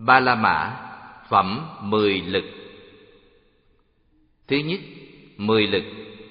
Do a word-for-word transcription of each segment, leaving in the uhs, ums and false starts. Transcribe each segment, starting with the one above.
Ba La Mã, phẩm mười lực. Thứ nhất, mười lực.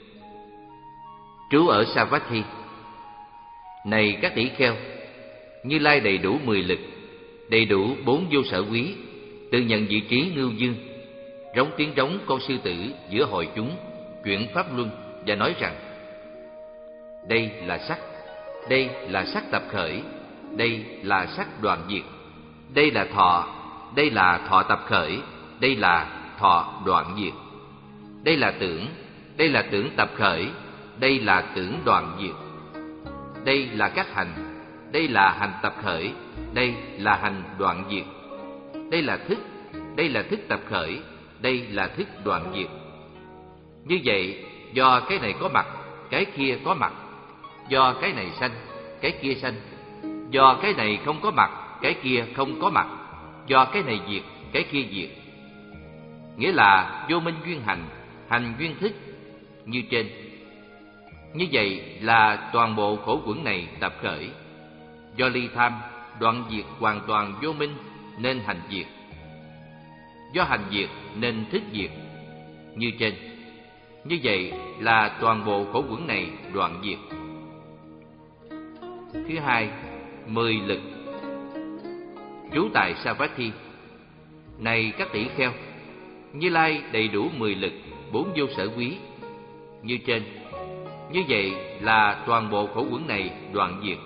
Trú ở Savatthi. Này các tỷ kheo, Như Lai đầy đủ mười lực, đầy đủ bốn vô sở quý, tự nhận vị trí ngưu dương, rống tiếng rống con sư tử giữa hội chúng, chuyển pháp luân và nói rằng: đây là sắc, đây là sắc tập khởi, đây là sắc đoạn diệt, đây là thọ, đây là thọ tập khởi, đây là thọ đoạn diệt, đây là tưởng, đây là tưởng tập khởi, đây là tưởng đoạn diệt, đây là các hành, đây là hành tập khởi, đây là hành đoạn diệt, đây là thức, đây là thức tập khởi, đây là thức đoạn diệt. Như vậy, do cái này có mặt, cái kia có mặt, do cái này sanh, cái kia sanh, do cái này không có mặt, cái kia không có mặt, do cái này diệt, cái kia diệt. Nghĩa là vô minh duyên hành, hành duyên thức, như trên. Như vậy là toàn bộ khổ quẩn này tập khởi. Do ly tham, đoạn diệt hoàn toàn vô minh nên hành diệt. Do hành diệt nên thức diệt, như trên. Như vậy là toàn bộ khổ quẩn này đoạn diệt. Thứ hai, mười lực. Trú tại Savatthi. Này các tỷ kheo, Như Lai đầy đủ mười lực, bốn vô sở quý, như trên. Như vậy là toàn bộ khổ quẩn này đoạn diệt.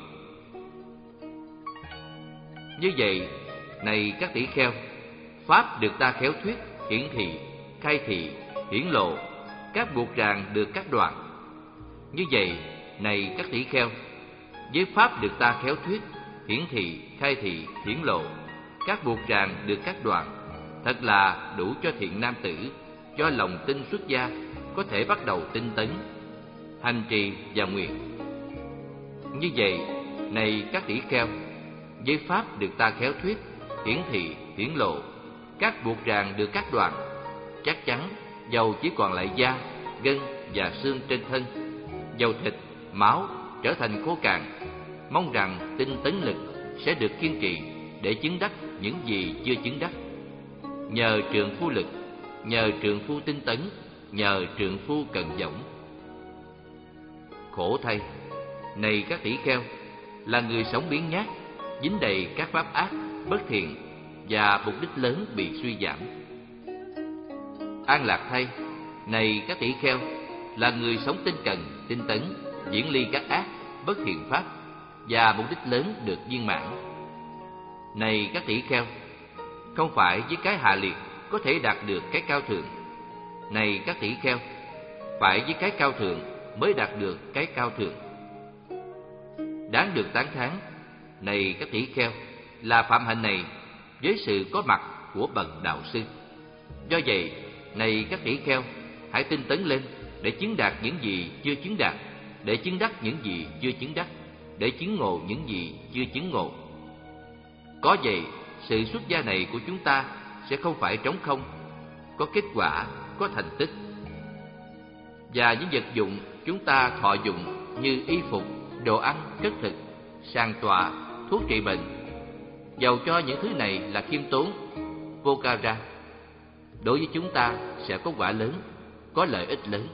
Như vậy, này các tỷ kheo, pháp được ta khéo thuyết, hiển thị, khai thị, hiển lộ, các buộc ràng được cắt đoạn. Như vậy, này các tỷ kheo, với pháp được ta khéo thuyết, hiển thị, khai thị, hiển lộ, các buộc ràng được cắt đoạn, thật là đủ cho thiện nam tử do lòng tin xuất gia có thể bắt đầu tinh tấn, hành trì và nguyện. Như vậy, này các tỷ kheo, với pháp được ta khéo thuyết, hiển thị, hiển lộ, các buộc ràng được cắt đoạn, chắc chắn dầu chỉ còn lại da, gân và xương trên thân, dầu thịt, máu trở thành khô cạn, mong rằng tinh tấn lực sẽ được kiên trì để chứng đắc những gì chưa chứng đắc. Nhờ trượng phu lực, nhờ trượng phu tinh tấn, nhờ trượng phu cần dõng. Khổ thay, này các tỷ kheo, là người sống biếng nhác, dính đầy các pháp ác, bất thiện và mục đích lớn bị suy giảm. An lạc thay, này các tỷ kheo, là người sống tinh cần, tinh tấn, diễn ly các ác, bất thiện pháp và mục đích lớn được viên mãn. Này các tỷ kheo, không phải với cái hạ liệt có thể đạt được cái cao thượng. Này các tỷ kheo, phải với cái cao thượng mới đạt được cái cao thượng. Đáng được tán thán, này các tỷ kheo, là phạm hạnh này với sự có mặt của bậc đạo sư. Do vậy, này các tỷ kheo, hãy tinh tấn lên để chứng đạt những gì chưa chứng đạt, để chứng đắc những gì chưa chứng đắc, để chứng ngộ những gì chưa chứng ngộ. Có vậy, sự xuất gia này của chúng ta sẽ không phải trống không, có kết quả, có thành tích. Và những vật dụng chúng ta thọ dụng như y phục, đồ ăn, cất thực, sàn tọa, thuốc trị bệnh, dầu cho những thứ này là khiêm tốn, vô cao ra, đối với chúng ta sẽ có quả lớn, có lợi ích lớn.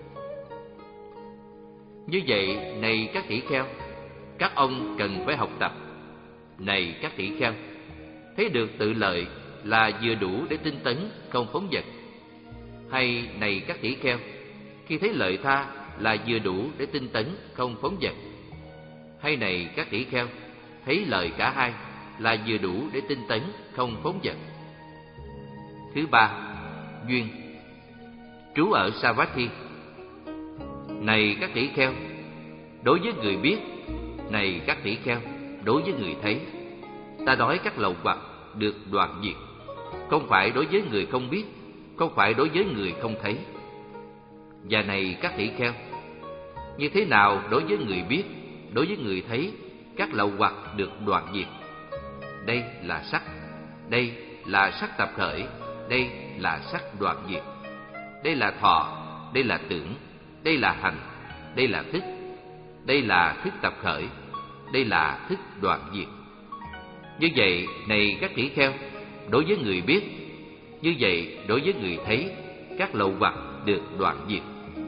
Như vậy, này các tỷ kheo, các ông cần phải học tập. Này các tỷ kheo, thấy được tự lợi là vừa đủ để tinh tấn, không phóng dật. Hay này các tỷ kheo, khi thấy lợi tha là vừa đủ để tinh tấn, không phóng dật. Hay này các tỷ kheo, thấy lợi cả hai là vừa đủ để tinh tấn, không phóng dật. Thứ ba, duyên. Trú ở Savatthi. Này các tỷ kheo, đối với người biết, này các tỷ kheo, đối với người thấy, ta nói các lậu hoặc được đoạn diệt, không phải đối với người không biết, không phải đối với người không thấy. Và này các tỷ kheo, như thế nào đối với người biết, đối với người thấy, các lậu hoặc được đoạn diệt? Đây là sắc, đây là sắc tập khởi, đây là sắc đoạn diệt, đây là thọ, đây là tưởng, đây là hành, đây là thức, đây là thức tập khởi, đây là thức đoạn diệt. Như vậy, này các tỷ kheo, đối với người biết. Như vậy, đối với người thấy, các lậu hoặc được đoạn diệt.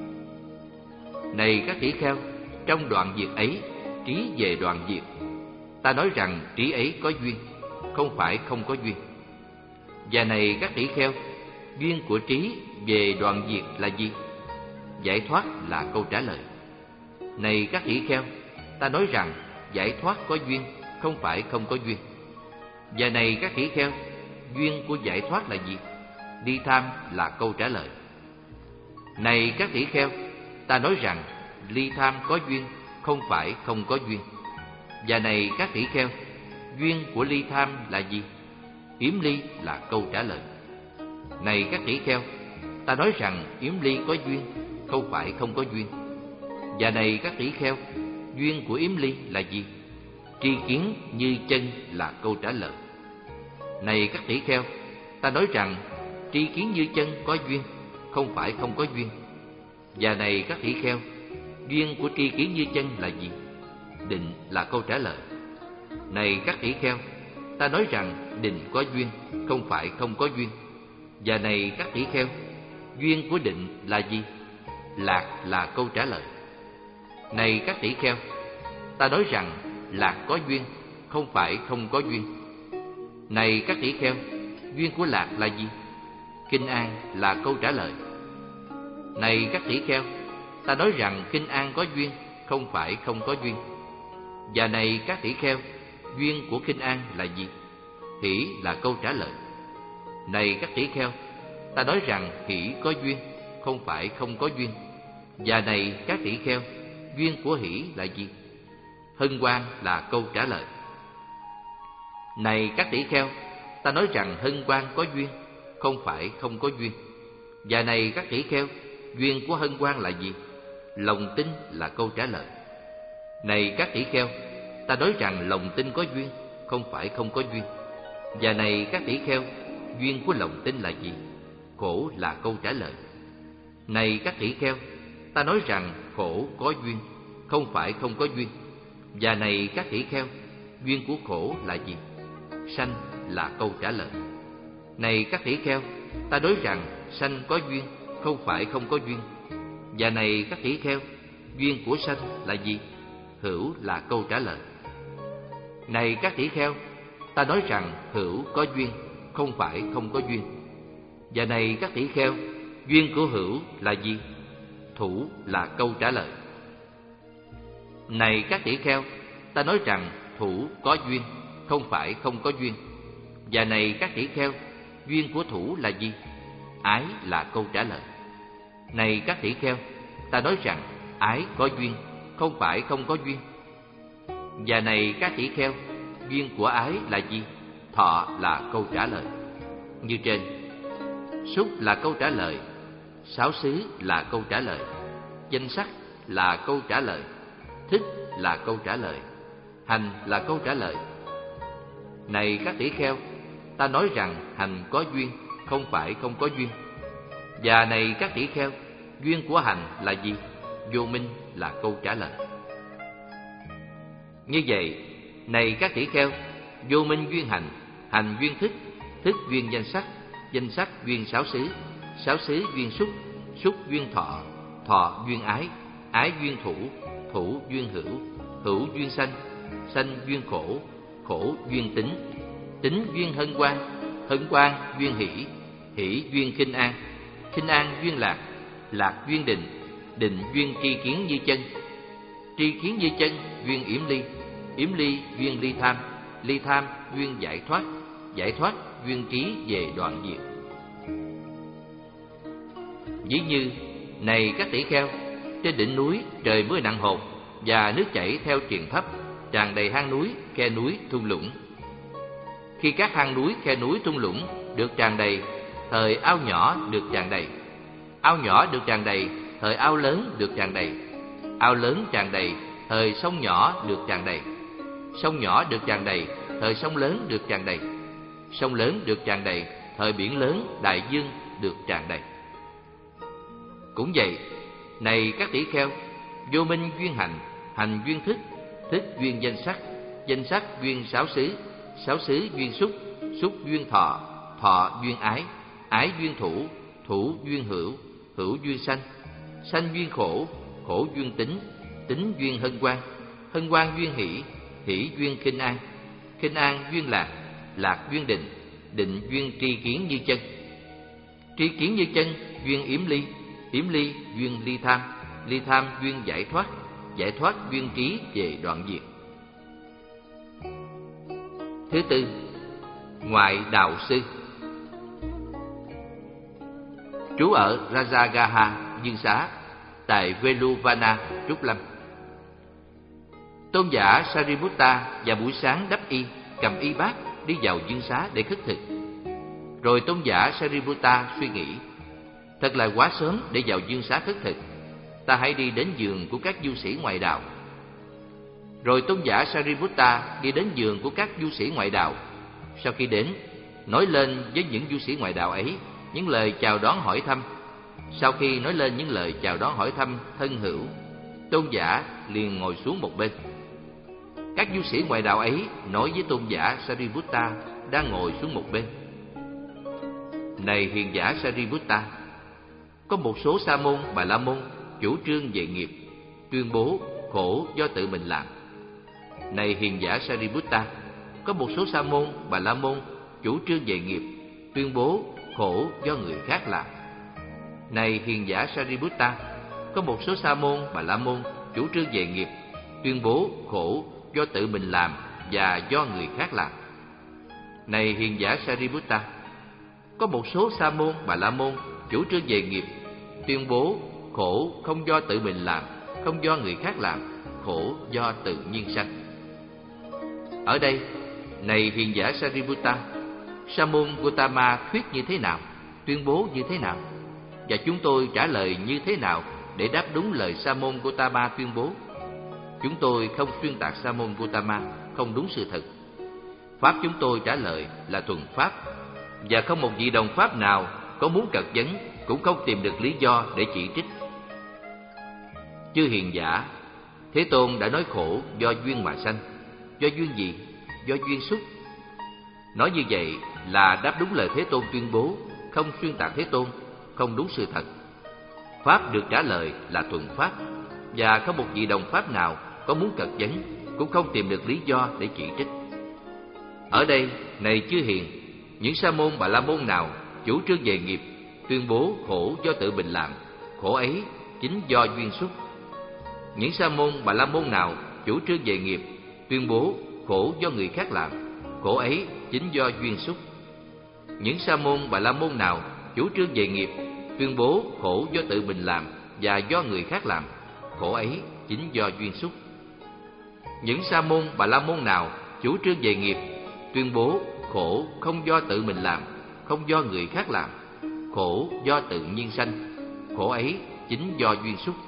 Này các tỷ kheo, trong đoạn diệt ấy, trí về đoạn diệt. Ta nói rằng trí ấy có duyên, không phải không có duyên. Và này các tỷ kheo, duyên của trí về đoạn diệt là gì? Giải thoát là câu trả lời. Này các tỷ kheo, ta nói rằng giải thoát có duyên, không phải không có duyên. Và này các tỷ kheo, duyên của giải thoát là gì? Ly tham là câu trả lời. Này các tỷ kheo, ta nói rằng ly tham có duyên, không phải không có duyên. Và này các tỷ kheo, duyên của ly tham là gì? Yếm ly là câu trả lời. Này các tỷ kheo, ta nói rằng yếm ly có duyên, không phải không có duyên. Và này các tỷ kheo, duyên của yếm ly là gì? Tri kiến như chân là câu trả lời. Này các tỷ kheo, ta nói rằng tri kiến như chân có duyên, không phải không có duyên. Và này các tỷ kheo, duyên của tri kiến như chân là gì? Định là câu trả lời. Này các tỷ kheo, ta nói rằng định có duyên, không phải không có duyên. Và này các tỷ kheo, duyên của định là gì? Lạc là câu trả lời. Này các tỷ kheo, ta nói rằng lạc có duyên, không phải không có duyên. Này các tỷ kheo, duyên của lạc là gì? Kinh an là câu trả lời. Này các tỷ kheo, ta nói rằng kinh an có duyên, không phải không có duyên. Và này các tỷ kheo, duyên của kinh an là gì? Hỷ là câu trả lời. Này các tỷ kheo, ta nói rằng hỷ có duyên, không phải không có duyên. Và này các tỷ kheo, duyên của hỷ là gì? Hân hoan là câu trả lời. Này các tỷ kheo, ta nói rằng hân hoan có duyên, không phải không có duyên. Và này các tỷ kheo, duyên của hân hoan là gì? Lòng tin là câu trả lời. Này các tỷ kheo, ta nói rằng lòng tin có duyên, không phải không có duyên. Và này các tỷ kheo, duyên của lòng tin là gì? Khổ là câu trả lời. Này các tỷ kheo, ta nói rằng khổ có duyên, không phải không có duyên. Và này các tỷ kheo, duyên của khổ là gì? Sanh là câu trả lời. Này các tỷ kheo, ta nói rằng sanh có duyên, không phải không có duyên. Và này các tỷ kheo, duyên của sanh là gì? Hữu là câu trả lời. Này các tỷ kheo, ta nói rằng hữu có duyên, không phải không có duyên. Và này các tỷ kheo, duyên của hữu là gì? Thủ là câu trả lời. Này các tỷ kheo, ta nói rằng thủ có duyên, không phải không có duyên. Và này các tỷ kheo, duyên của thủ là gì? Ái là câu trả lời. Này các tỷ kheo, ta nói rằng ái có duyên, không phải không có duyên. Và này các tỷ kheo, duyên của ái là gì? Thọ là câu trả lời. Như trên, xúc là câu trả lời, sáu xứ là câu trả lời, danh sắc là câu trả lời, thích là câu trả lời, hành là câu trả lời. Này các tỷ kheo, ta nói rằng hành có duyên, không phải không có duyên. Và này các tỷ kheo, duyên của hành là gì? Vô minh là câu trả lời. Như vậy, này các tỷ kheo, vô minh duyên hành, hành duyên thức, thức duyên danh sắc, danh sắc duyên sáu xứ, sáu xứ duyên xúc, xúc duyên thọ, thọ duyên ái, ái duyên thủ, thủ duyên hữu, hữu duyên sanh, sanh duyên khổ, khổ duyên tính, tính duyên hân hoan, hân hoan duyên hỷ, hỷ duyên khinh an, khinh an duyên lạc, lạc duyên định, định duyên tri kiến như chân, tri kiến như chân duyên yểm ly, yểm ly duyên ly tham, ly tham duyên giải thoát, giải thoát duyên trí về đoạn diệt. Ví như, này các tỷ kheo, trên đỉnh núi trời mưa nặng hột và nước chảy theo triền thấp, tràn đầy hang núi, khe núi, thung lũng. Khi các hang núi, khe núi, thung lũng được tràn đầy, thời ao nhỏ được tràn đầy. Ao nhỏ được tràn đầy, thời ao lớn được tràn đầy. Ao lớn tràn đầy, thời sông nhỏ được tràn đầy. Sông nhỏ được tràn đầy, thời sông lớn được tràn đầy. Sông lớn được tràn đầy, thời biển lớn, đại dương được tràn đầy. Cũng vậy, này các tỷ kheo, vô minh duyên hành, hành duyên thức, thức duyên danh sắc, danh sắc duyên sáu xứ, sáu xứ duyên xúc, xúc duyên thọ, thọ duyên ái, ái duyên thủ, thủ duyên hữu, hữu duyên sanh, sanh duyên khổ, khổ duyên tính, tính duyên hân hoan, hân hoan duyên hỷ, hỷ duyên khinh an, khinh an duyên lạc, lạc duyên định, định duyên tri kiến như chân, tri kiến như chân duyên yếm ly, yếm ly duyên ly tham, ly tham duyên giải thoát, giải thoát duyên trí về đoạn diệt. Thứ tư, ngoại đạo sư. Trú ở Rajagaha, Dương Xá, tại Veluvana, Trúc Lâm. Tôn giả Sariputta vào buổi sáng đắp y, cầm y bát đi vào Dương Xá để khất thực. Rồi tôn giả Sariputta suy nghĩ, thật là quá sớm để vào Dương Xá khất thực, ta hãy đi đến giường của các du sĩ ngoại đạo. Rồi tôn giả Sariputta đi đến giường của các du sĩ ngoại đạo. Sau khi đến, nói lên với những du sĩ ngoại đạo ấy những lời chào đón hỏi thăm. Sau khi nói lên những lời chào đón hỏi thăm thân hữu, tôn giả liền ngồi xuống một bên. Các du sĩ ngoại đạo ấy nói với tôn giả Sariputta đang ngồi xuống một bên: Này hiền giả Sariputta, có một số sa môn Bà La Môn chủ trương về nghiệp, tuyên bố khổ do tự mình làm. Này hiền giả Sariputta, có một số sa môn Bà La Môn chủ trương về nghiệp, tuyên bố khổ do người khác làm. Này hiền giả Sariputta, có một số sa môn Bà La Môn chủ trương về nghiệp, tuyên bố khổ do tự mình làm và do người khác làm. Này hiền giả Sariputta, có một số sa môn Bà La Môn chủ trương về nghiệp, tuyên bố khổ không do tự mình làm, không do người khác làm, khổ do tự nhiên sanh. Ở đây, này hiền giả Sariputta, sa môn Gotama thuyết như thế nào, tuyên bố như thế nào, và chúng tôi trả lời như thế nào để đáp đúng lời sa môn Gotama tuyên bố? Chúng tôi không xuyên tạc sa môn Gotama không đúng sự thật. Pháp chúng tôi trả lời là thuần pháp, và không một vị đồng pháp nào có muốn cật vấn cũng không tìm được lý do để chỉ trích. Chư hiền giả, Thế Tôn đã nói khổ do duyên mà sanh. Do duyên gì? Do duyên xúc. Nói như vậy là đáp đúng lời Thế Tôn tuyên bố, không xuyên tạc Thế Tôn, không đúng sự thật. Pháp được trả lời là thuần pháp, và không một vị đồng pháp nào có muốn cật vấn cũng không tìm được lý do để chỉ trích. Ở đây, này chư hiền, những sa môn Bà La Môn nào chủ trương về nghiệp, tuyên bố khổ do tự mình làm, khổ ấy chính do duyên xúc. Những sa môn Bà La Môn nào chủ trương về nghiệp, tuyên bố khổ do người khác làm, khổ ấy chính do duyên xúc. Những sa môn Bà La Môn nào chủ trương về nghiệp, tuyên bố khổ do tự mình làm và do người khác làm, khổ ấy chính do duyên xúc. Những sa môn Bà La Môn nào chủ trương về nghiệp, tuyên bố khổ không do tự mình làm, không do người khác làm, khổ do tự nhiên sanh, khổ ấy chính do duyên xúc.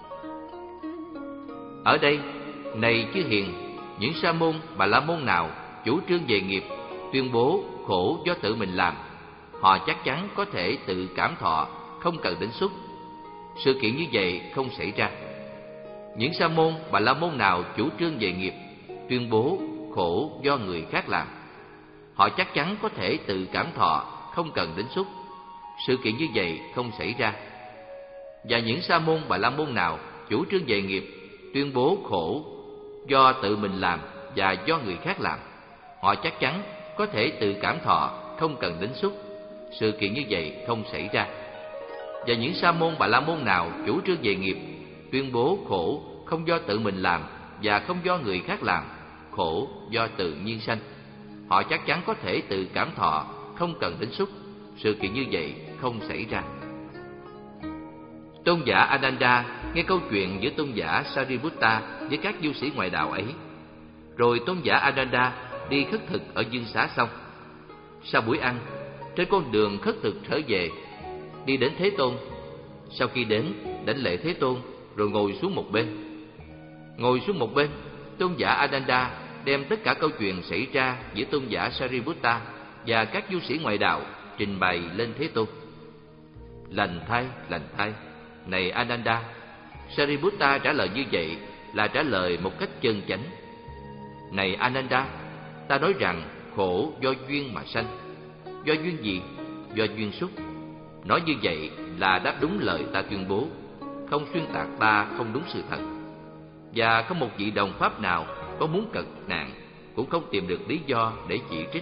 Ở đây, này chư hiền, những sa môn Bà La Môn nào chủ trương về nghiệp, tuyên bố khổ do tự mình làm, họ chắc chắn có thể tự cảm thọ, không cần đến xúc. Sự kiện như vậy không xảy ra. Những sa môn Bà La Môn nào chủ trương về nghiệp, tuyên bố khổ do người khác làm, họ chắc chắn có thể tự cảm thọ, không cần đến xúc. Sự kiện như vậy không xảy ra. Và những sa môn Bà La Môn nào chủ trương về nghiệp, tuyên bố khổ do tự mình làm và do người khác làm, họ chắc chắn có thể tự cảm thọ, không cần đến xúc. Sự kiện như vậy không xảy ra. Và những sa môn Bà La Môn nào chủ trương về nghiệp, tuyên bố khổ không do tự mình làm và không do người khác làm, khổ do tự nhiên sanh, họ chắc chắn có thể tự cảm thọ, không cần đến xúc. Sự kiện như vậy không xảy ra. Tôn giả Ananda nghe câu chuyện giữa tôn giả Sariputta với các du sĩ ngoại đạo ấy. Rồi tôn giả Ananda đi khất thực ở Dương Xá xong. Sau buổi ăn, trên con đường khất thực trở về, đi đến Thế Tôn. Sau khi đến, đảnh lễ Thế Tôn, rồi ngồi xuống một bên. Ngồi xuống một bên, tôn giả Ananda đem tất cả câu chuyện xảy ra giữa tôn giả Sariputta và các du sĩ ngoại đạo trình bày lên Thế Tôn. Lành thay, lành thay, này Ananda, Sariputta trả lời như vậy là trả lời một cách chân chánh. Này Ananda, ta nói rằng khổ do duyên mà sanh. Do duyên gì? Do duyên xúc. Nói như vậy là đáp đúng lời ta tuyên bố, không xuyên tạc ta không đúng sự thật. Và không một vị đồng pháp nào có muốn cật nạn cũng không tìm được lý do để chỉ trích.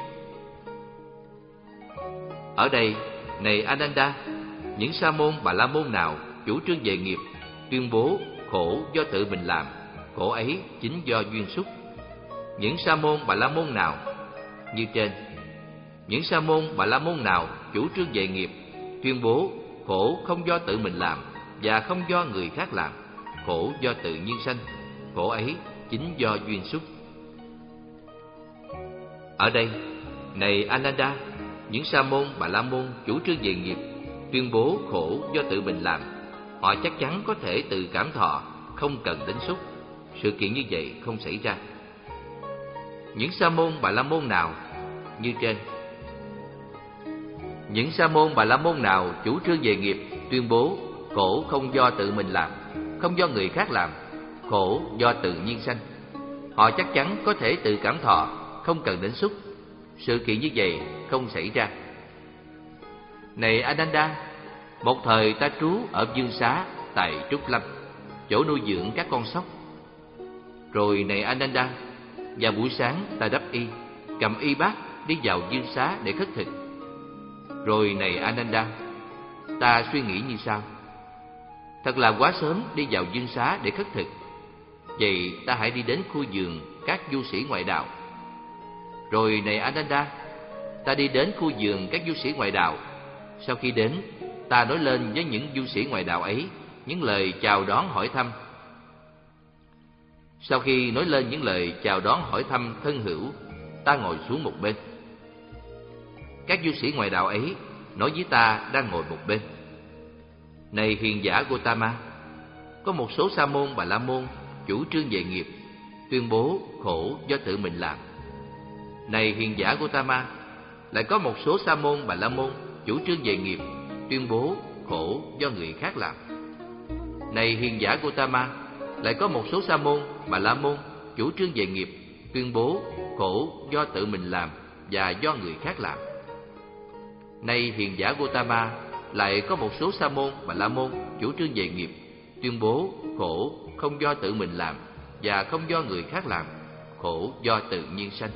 Ở đây, này Ananda, những sa môn bà la môn nào chủ trương về nghiệp, tuyên bố khổ do tự mình làm, khổ ấy chính do duyên xúc. Những sa môn bà la môn nào như trên. Những sa môn bà la môn nào chủ trương về nghiệp, tuyên bố khổ không do tự mình làm và không do người khác làm, khổ do tự nhiên sanh, khổ ấy chính do duyên xúc. Ở đây, này Ananda, những sa môn bà la môn chủ trương về nghiệp, tuyên bố khổ do tự mình làm, họ chắc chắn có thể tự cảm thọ, không cần đến xúc. Sự kiện như vậy không xảy ra. Những sa môn bà la môn nào như trên. Những sa môn bà la môn nào chủ trương về nghiệp, tuyên bố khổ không do tự mình làm, không do người khác làm, khổ do tự nhiên sanh, họ chắc chắn có thể tự cảm thọ, không cần đến xúc. Sự kiện như vậy không xảy ra. Này Ananda, một thời ta trú ở Dương Xá tại Trúc Lâm, chỗ nuôi dưỡng các con sóc. Rồi này Ananda, vào buổi sáng ta đắp y, cầm y bát đi vào Dương Xá để khất thực. Rồi này Ananda, ta suy nghĩ như sau: thật là quá sớm đi vào Dương Xá để khất thực. Vậy ta hãy đi đến khu vườn các du sĩ ngoại đạo. Rồi này Ananda, ta đi đến khu vườn các du sĩ ngoại đạo. Sau khi đến, ta nói lên với những du sĩ ngoại đạo ấy những lời chào đón hỏi thăm. Sau khi nói lên những lời chào đón hỏi thăm thân hữu, ta ngồi xuống một bên. Các du sĩ ngoại đạo ấy nói với ta đang ngồi một bên: này hiền giả Gotama, có một số sa môn bà la môn chủ trương về nghiệp, tuyên bố khổ do tự mình làm. Này hiền giả Gotama, lại có một số sa môn bà la môn chủ trương về nghiệp, tuyên bố khổ do người khác làm. Này hiền giả Gotama, lại có một số sa môn bà la môn chủ trương về nghiệp, tuyên bố khổ do tự mình làm và do người khác làm. Này hiền giả Gotama, lại có một số sa môn bà la môn chủ trương về nghiệp, tuyên bố khổ không do tự mình làm và không do người khác làm, khổ do tự nhiên sanh.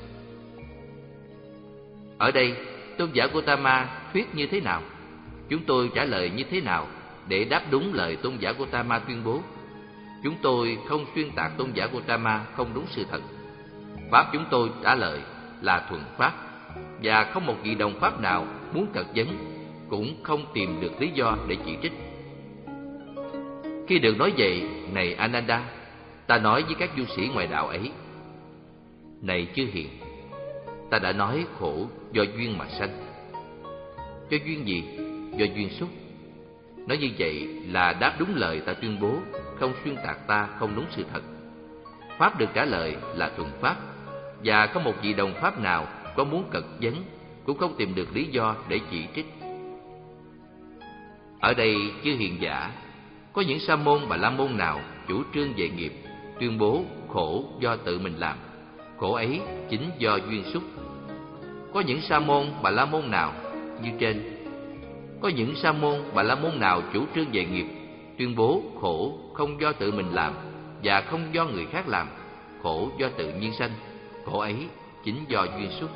Ở đây, tôn giả Gotama thuyết như thế nào? Chúng tôi trả lời như thế nào để đáp đúng lời tôn giả Gotama tuyên bố? Chúng tôi không xuyên tạc tôn giả Gotama không đúng sự thật. Pháp chúng tôi trả lời là thuần pháp, và không một vị đồng pháp nào muốn cật vấn cũng không tìm được lý do để chỉ trích. Khi được nói vậy, này Ananda, ta nói với các du sĩ ngoại đạo ấy: này chư hiền, ta đã nói khổ do duyên mà sanh. Do duyên gì? Do duyên xúc. Nói như vậy là đáp đúng lời ta tuyên bố, không xuyên tạc ta không đúng sự thật. Pháp được trả lời là thuần pháp, và không một vị đồng pháp nào có muốn cật vấn cũng không tìm được lý do để chỉ trích. Ở đây, chư hiền giả, có những sa môn bà la môn nào chủ trương về nghiệp, tuyên bố khổ do tự mình làm, khổ ấy chính do duyên xúc. Có những sa môn bà la môn nào như trên. Có những sa môn bà la môn nào chủ trương về nghiệp, tuyên bố khổ không do tự mình làm và không do người khác làm, khổ do tự nhiên sanh, khổ ấy chính do duyên xúc.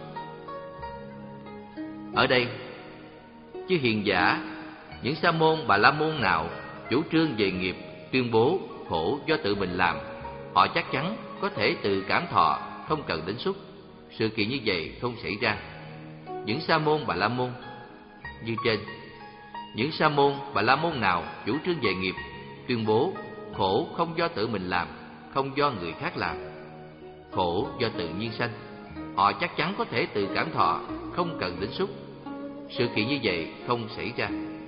Ở đây, chư hiền giả, những sa môn bà la môn nào chủ trương về nghiệp, tuyên bố khổ do tự mình làm, họ chắc chắn có thể tự cảm thọ, không cần đến xúc. Sự kiện như vậy không xảy ra. Những sa môn bà la môn như trên. Những sa môn bà la môn nào chủ trương về nghiệp, tuyên bố khổ không do tự mình làm, không do người khác làm, khổ do tự nhiên sanh, họ chắc chắn có thể tự cảm thọ, không cần đến xúc. Sự kiện như vậy không xảy ra.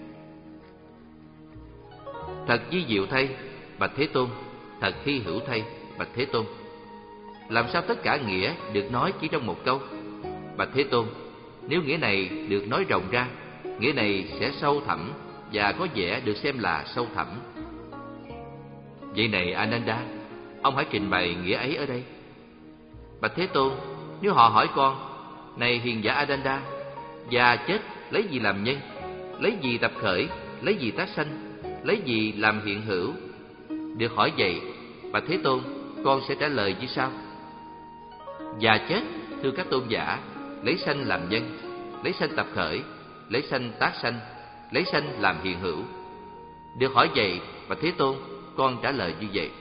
Thật vi diệu thay, bạch Thế Tôn. Thật hy hữu thay, bạch Thế Tôn. Làm sao tất cả nghĩa được nói chỉ trong một câu? Bạch Thế Tôn, nếu nghĩa này được nói rộng ra, nghĩa này sẽ sâu thẳm và có vẻ được xem là sâu thẳm. Vậy này Ananda, ông hãy trình bày nghĩa ấy ở đây. Bạch Thế Tôn, nếu họ hỏi con, này hiền giả Ananda, già chết lấy gì làm nhân, lấy gì tập khởi, lấy gì tác sanh, lấy gì làm hiện hữu? Được hỏi vậy, bạch Thế Tôn, con sẽ trả lời như sau. Già chết, thưa các tôn giả, lấy sanh làm nhân, lấy sanh tập khởi, lấy sanh tác sanh, lấy sanh làm hiện hữu. Được hỏi vậy, bạch Thế Tôn, con trả lời như vậy.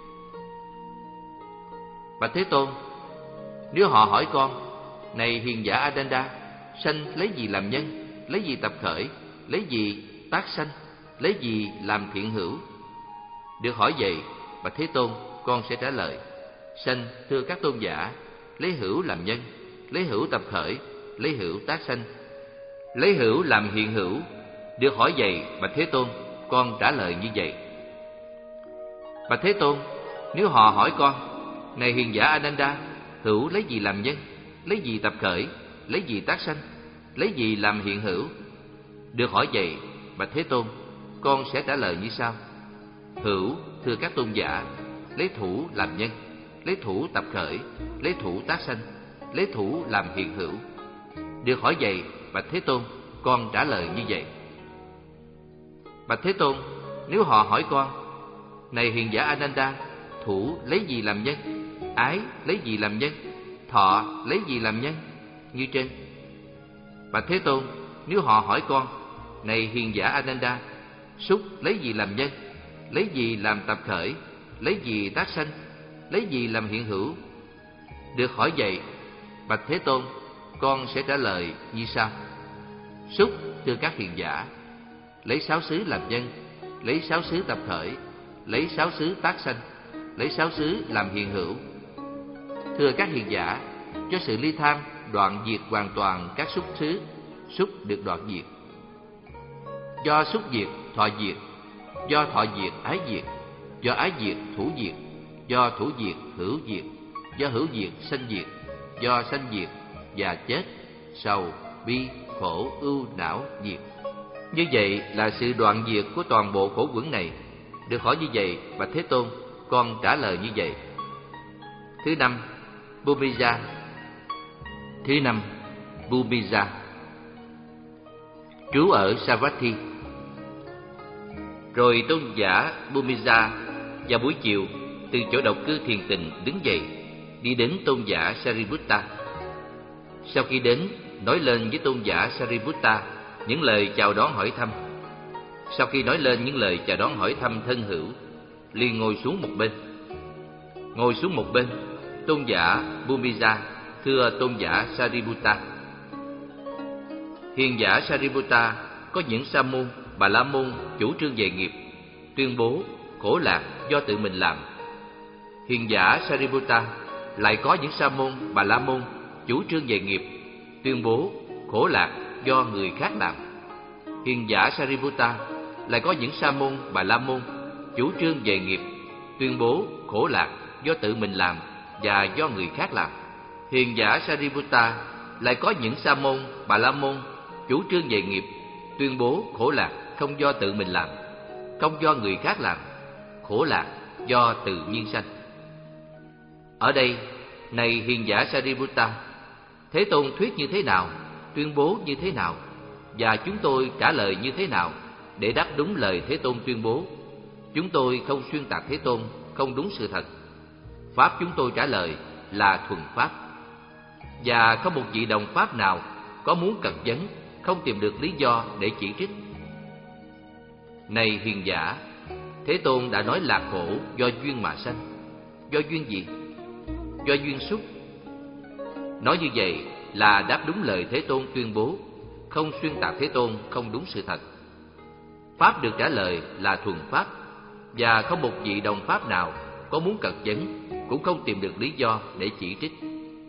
Bạch Thế Tôn, nếu họ hỏi con, này hiền giả Ananda, sanh lấy gì làm nhân, lấy gì tập khởi, lấy gì tác sanh, lấy gì làm thiện hữu? Được hỏi vậy, bạch Thế Tôn, con sẽ trả lời. Sanh, thưa các tôn giả, lấy hữu làm nhân, lấy hữu tập khởi, lấy hữu tác sanh, lấy hữu làm hiện hữu. Được hỏi vậy, bạch Thế Tôn, con trả lời như vậy. Bạch Thế Tôn, nếu họ hỏi con, này hiền giả Ananda, hữu lấy gì làm nhân, lấy gì tập khởi, lấy gì tác sanh, lấy gì làm hiện hữu? Được hỏi vậy, bạch Thế Tôn, con sẽ trả lời như sau. Hữu, thưa các tôn giả, lấy thủ làm nhân, lấy thủ tập khởi, lấy thủ tác sanh, lấy thủ làm hiện hữu. Được hỏi vậy, bạch Thế Tôn, con trả lời như vậy. Bạch Thế Tôn, nếu họ hỏi con, này hiền giả Ananda, thủ lấy gì làm nhân, ái lấy gì làm nhân, thọ lấy gì làm nhân, như trên. Bạch Thế Tôn, nếu họ hỏi con, này hiền giả Ananda, xúc lấy gì làm nhân, lấy gì làm tập khởi, lấy gì tác sanh, lấy gì làm hiện hữu? Được hỏi vậy, bạch Thế Tôn, con sẽ trả lời như sau. Xúc, thưa các hiền giả, lấy sáu xứ làm nhân, lấy sáu xứ tập khởi, lấy sáu xứ tác sanh, lấy sáu xứ làm hiện hữu. Thưa các hiền giả, cho sự ly tham đoạn diệt hoàn toàn các xúc xứ, xúc được đoạn diệt. Do xúc diệt, thọ diệt, do thọ diệt, ái diệt, do ái diệt, thủ diệt, do thủ diệt, hữu diệt, do hữu diệt, sanh diệt, do sanh diệt, già chết, sầu, bi, khổ, ưu, não, diệt. Như vậy là sự đoạn diệt của toàn bộ khổ uẩn này. Được hỏi như vậy, bạch Thế Tôn, con trả lời như vậy. Thứ năm, Bhumija. Thứ năm, Bhumija. Trú ở Savatthi. Rồi tôn giả Bhumija vào buổi chiều từ chỗ độc cư thiền tịnh đứng dậy, đi đến tôn giả Sariputta. Sau khi đến, nói lên với tôn giả Sariputta những lời chào đón hỏi thăm. Sau khi nói lên những lời chào đón hỏi thăm thân hữu, liền ngồi xuống một bên. Ngồi xuống một bên, tôn giả Bhumija thưa tôn giả Sariputta. Hiền giả Sariputta, có những sa môn, bà la môn chủ trương về nghiệp, tuyên bố khổ lạc do tự mình làm. Hiền giả Sariputta, lại có những sa môn, bà la môn chủ trương về nghiệp, tuyên bố khổ lạc do người khác làm. Hiền giả Sariputta, lại có những sa môn, bà la môn chủ trương về nghiệp, tuyên bố khổ lạc do tự mình làm và do người khác làm. Hiền giả Sariputta, lại có những sa môn, bà la môn chủ trương về nghiệp, tuyên bố khổ lạc không do tự mình làm, không do người khác làm, khổ lạc do tự nhiên sanh. Ở đây, này hiền giả Sariputta, Thế Tôn thuyết như thế nào, tuyên bố như thế nào, và chúng tôi trả lời như thế nào để đáp đúng lời Thế Tôn tuyên bố? Chúng tôi không xuyên tạc Thế Tôn, không đúng sự thật. Pháp chúng tôi trả lời là thuần Pháp, và không một vị đồng Pháp nào có muốn cật vấn, không tìm được lý do để chỉ trích. Này hiền giả, Thế Tôn đã nói lạc khổ do duyên mà sanh. Do duyên gì? Do duyên xúc. Nói như vậy là đáp đúng lời Thế Tôn tuyên bố, không xuyên tạc Thế Tôn, không đúng sự thật. Pháp được trả lời là thuần Pháp, và không một vị đồng Pháp nào có muốn cật vấn, cũng không tìm được lý do để chỉ trích.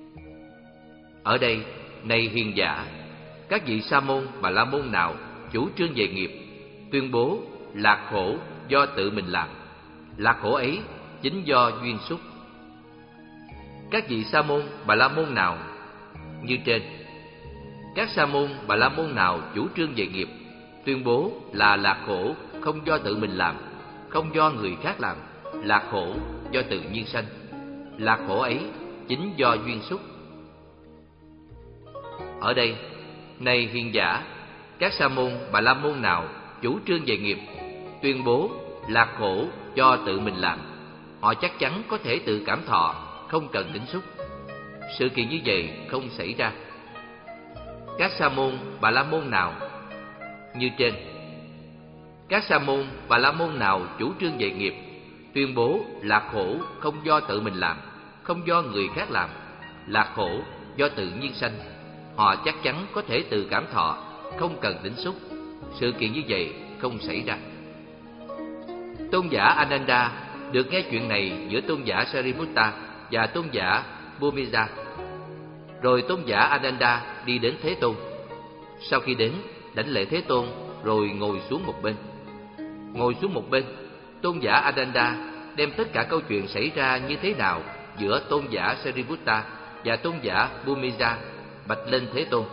Ở đây, này hiền giả, các vị sa môn, bà la môn nào chủ trương về nghiệp, tuyên bố lạc khổ do tự mình làm, lạc khổ ấy chính do duyên xúc. Các vị sa môn, bà la môn nào như trên, các sa môn, bà la môn nào chủ trương về nghiệp, tuyên bố là lạc khổ không do tự mình làm, không do người khác làm, lạc khổ do tự nhiên sanh, lạc khổ ấy chính do duyên xúc. Ở đây, này hiền giả, các sa môn Bà La Môn nào chủ trương về nghiệp, tuyên bố lạc khổ do tự mình làm, họ chắc chắn có thể tự cảm thọ, không cần tính xúc. Sự kiện như vậy không xảy ra. Các sa môn Bà La Môn nào như trên. Các sa môn Bà La Môn nào chủ trương về nghiệp, tuyên bố lạc khổ không do tự mình làm, không do người khác làm, lạc khổ do tự nhiên sanh, họ chắc chắn có thể tự cảm thọ, không cần tính xúc. Sự kiện như vậy không xảy ra. Tôn giả Ananda được nghe chuyện này giữa tôn giả Sariputta và tôn giả Bhumija. Rồi tôn giả Ananda đi đến Thế Tôn. Sau khi đến, đảnh lễ Thế Tôn rồi ngồi xuống một bên. Ngồi xuống một bên, tôn giả Ananda đem tất cả câu chuyện xảy ra như thế nào giữa tôn giả Sariputta và tôn giả Bhumija bạch lên Thế Tôn.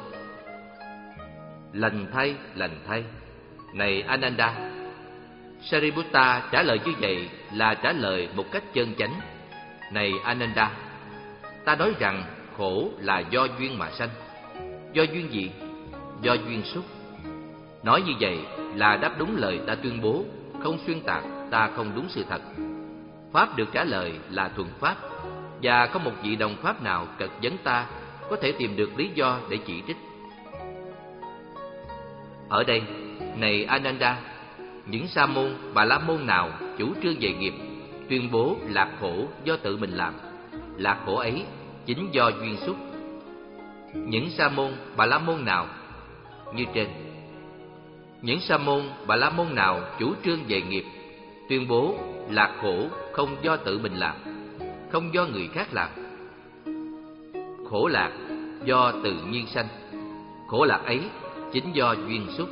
Lành thay, lành thay, này Ananda. Sariputta trả lời như vậy là trả lời một cách chân chánh. Này Ananda, ta nói rằng khổ là do duyên mà sanh. Do duyên gì? Do duyên xúc. Nói như vậy là đáp đúng lời ta tuyên bố, không xuyên tạc, ta không đúng sự thật. Pháp được trả lời là thuận pháp, và không một vị đồng pháp nào cật vấn ta có thể tìm được lý do để chỉ trích. Ở đây, này Ananda, những sa môn Bà La Môn nào chủ trương về nghiệp, tuyên bố lạc khổ do tự mình làm, lạc khổ ấy chính do duyên xúc. Những sa môn Bà La Môn nào như trên. Những sa môn Bà La Môn nào chủ trương về nghiệp, tuyên bố lạc khổ không do tự mình làm, không do người khác làm, khổ lạc do tự nhiên sanh, khổ lạc ấy chính do duyên xúc.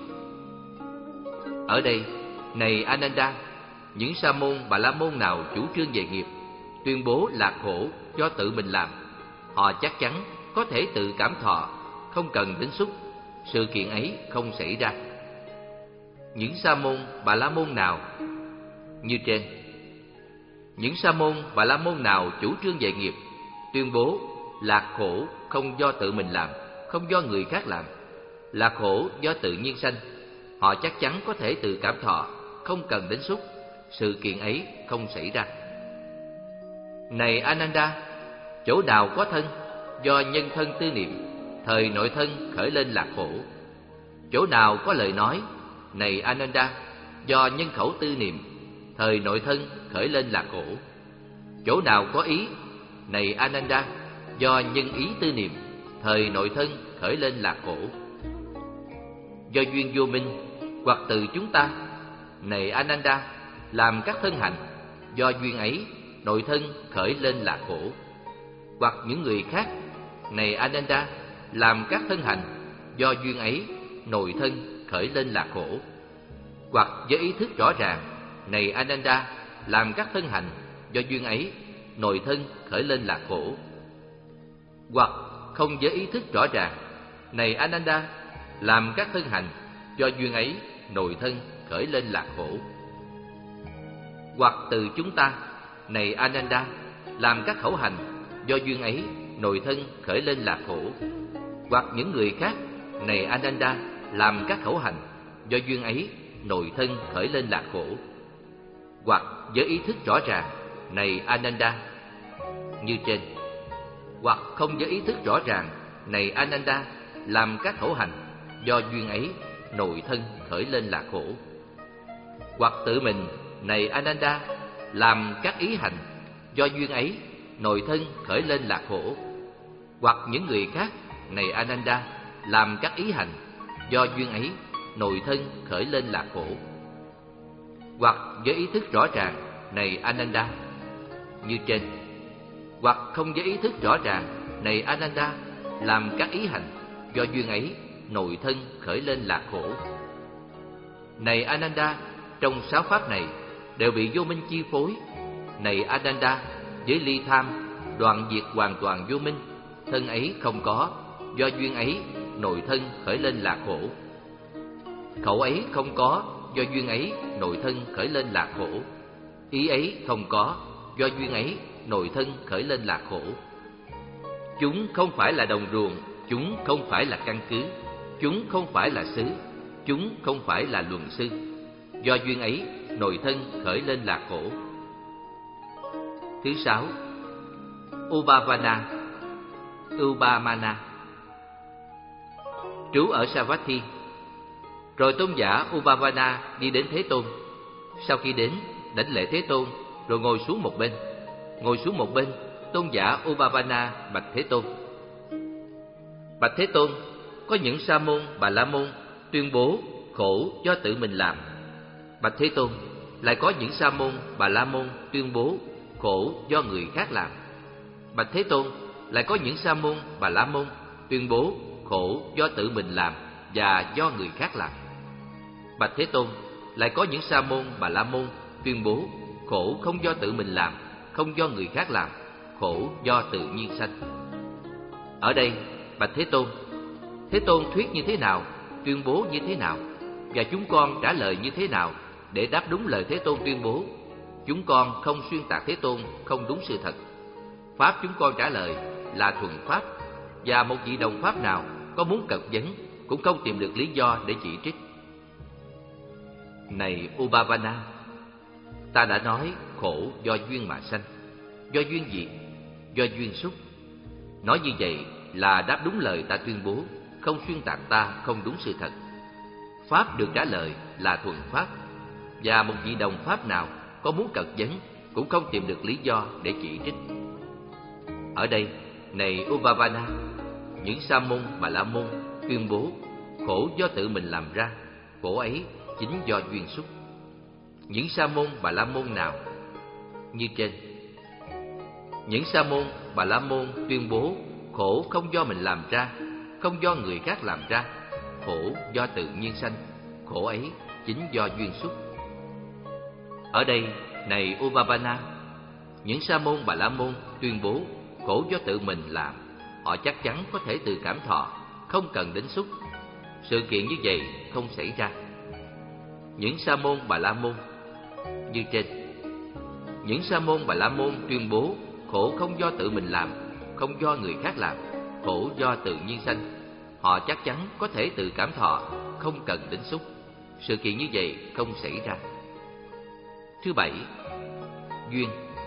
Ở đây, này Ananda, những sa môn Bà La Môn nào chủ trương về nghiệp, tuyên bố lạc khổ do tự mình làm, họ chắc chắn có thể tự cảm thọ, không cần đến xúc. Sự kiện ấy không xảy ra. Những sa môn Bà La Môn nào như trên. Những sa môn Bà La Môn nào chủ trương về nghiệp, tuyên bố lạc khổ không do tự mình làm, không do người khác làm, lạc khổ do tự nhiên sanh, họ chắc chắn có thể tự cảm thọ, không cần đến xúc. Sự kiện ấy không xảy ra. Này Ananda, chỗ nào có thân, do nhân thân tư niệm, thời nội thân khởi lên lạc khổ. Chỗ nào có lời nói, này Ananda, do nhân khẩu tư niệm, thời nội thân khởi lên lạc khổ. Chỗ nào có ý, này Ananda, do nhân ý tư niệm, thời nội thân khởi lên lạc khổ. Do duyên vô minh hoặc từ chúng ta, này Ananda, làm các thân hành, do duyên ấy nội thân khởi lên lạc khổ. Hoặc những người khác, này Ananda, làm các thân hành, do duyên ấy nội thân khởi lên lạc khổ. Hoặc với ý thức rõ ràng, này Ananda, làm các thân hành, do duyên ấy nội thân khởi lên lạc khổ. Hoặc không với ý thức rõ ràng, này Ananda, làm các thân hành, do duyên ấy nội thân khởi lên lạc khổ. Hoặc từ chúng ta, này Ananda, làm các khẩu hành, do duyên ấy nội thân khởi lên lạc khổ. Hoặc những người khác, này Ananda, làm các khẩu hành, do duyên ấy nội thân khởi lên lạc khổ. Hoặc với ý thức rõ ràng, này Ananda, như trên. Hoặc không với ý thức rõ ràng, này Ananda, làm các khẩu hành, do duyên ấy nội thân khởi lên lạc khổ. Hoặc tự mình, này Ananda, làm các ý hành, do duyên ấy nội thân khởi lên lạc khổ. Hoặc những người khác, này Ananda, làm các ý hành, do duyên ấy nội thân khởi lên lạc khổ. Hoặc với ý thức rõ ràng, này Ananda, như trên. Hoặc không với ý thức rõ ràng, này Ananda, làm các ý hành, do duyên ấy nội thân khởi lên lạc khổ. Này Ananda, trong sáu pháp này đều bị vô minh chi phối. Này Ananda, với ly tham, đoạn diệt hoàn toàn vô minh, thân ấy không có, do duyên ấy nội thân khởi lên lạc khổ. Khẩu ấy không có, do duyên ấy nội thân khởi lên lạc khổ. Ý ấy không có, do duyên ấy nội thân khởi lên lạc khổ. Chúng không phải là đồng ruộng, chúng không phải là căn cứ, chúng không phải là xứ, chúng không phải là luận sư. Do duyên ấy, nội thân khởi lên là khổ. Thứ sáu, Ubhavana, Ubhamana. Trú ở Savatthi. Rồi tôn giả Ubhavana đi đến Thế Tôn. Sau khi đến, đảnh lễ Thế Tôn, rồi ngồi xuống một bên. Ngồi xuống một bên, tôn giả Ubhavana bạch Thế Tôn: Bạch Thế Tôn, có những sa môn, bà la môn tuyên bố khổ do tự mình làm. Bạch Thế Tôn, lại có những sa môn, bà la môn tuyên bố khổ do người khác làm. Bạch Thế Tôn, lại có những sa môn, bà la môn tuyên bố khổ do tự mình làm và do người khác làm. Bạch Thế Tôn, lại có những sa môn, bà la môn tuyên bố khổ không do tự mình làm, không do người khác làm, khổ do tự nhiên sanh. Ở đây, bạch Thế Tôn, Thế Tôn thuyết như thế nào, tuyên bố như thế nào, và chúng con trả lời như thế nào để đáp đúng lời Thế Tôn tuyên bố? Chúng con không xuyên tạc Thế Tôn không đúng sự thật. Pháp chúng con trả lời là thuần pháp, và một vị đồng pháp nào có muốn cật vấn cũng không tìm được lý do để chỉ trích. Này Ubhavana, ta đã nói khổ do duyên mà sanh. Do duyên gì? Do duyên xúc. Nói như vậy là đáp đúng lời ta tuyên bố, không xuyên tạc ta không đúng sự thật. Pháp được trả lời là thuần pháp, và một vị đồng pháp nào có muốn cật vấn cũng không tìm được lý do để chỉ trích. Ở đây, này Ubhavana, những sa môn, bà la môn tuyên bố khổ do tự mình làm ra, khổ ấy chính do duyên xúc. Những sa môn, bà la môn nào? Như trên. Những sa môn, bà la môn tuyên bố khổ không do mình làm ra, không do người khác làm ra, khổ do tự nhiên sanh, khổ ấy chính do duyên xúc. Ở đây, này Ubhavana, những sa môn, bà la môn tuyên bố khổ do tự mình làm, họ chắc chắn có thể tự cảm thọ, không cần đến xúc. Sự kiện như vậy không xảy ra. Những sa môn, bà la môn như trên. Những sa môn, bà la môn tuyên bố khổ không do tự mình làm, không do người khác làm, khổ do tự nhiên sanh, họ chắc chắn có thể tự cảm thọ, không cần đến xúc. Sự kiện như vậy không xảy ra. Thứ bảy, duyên.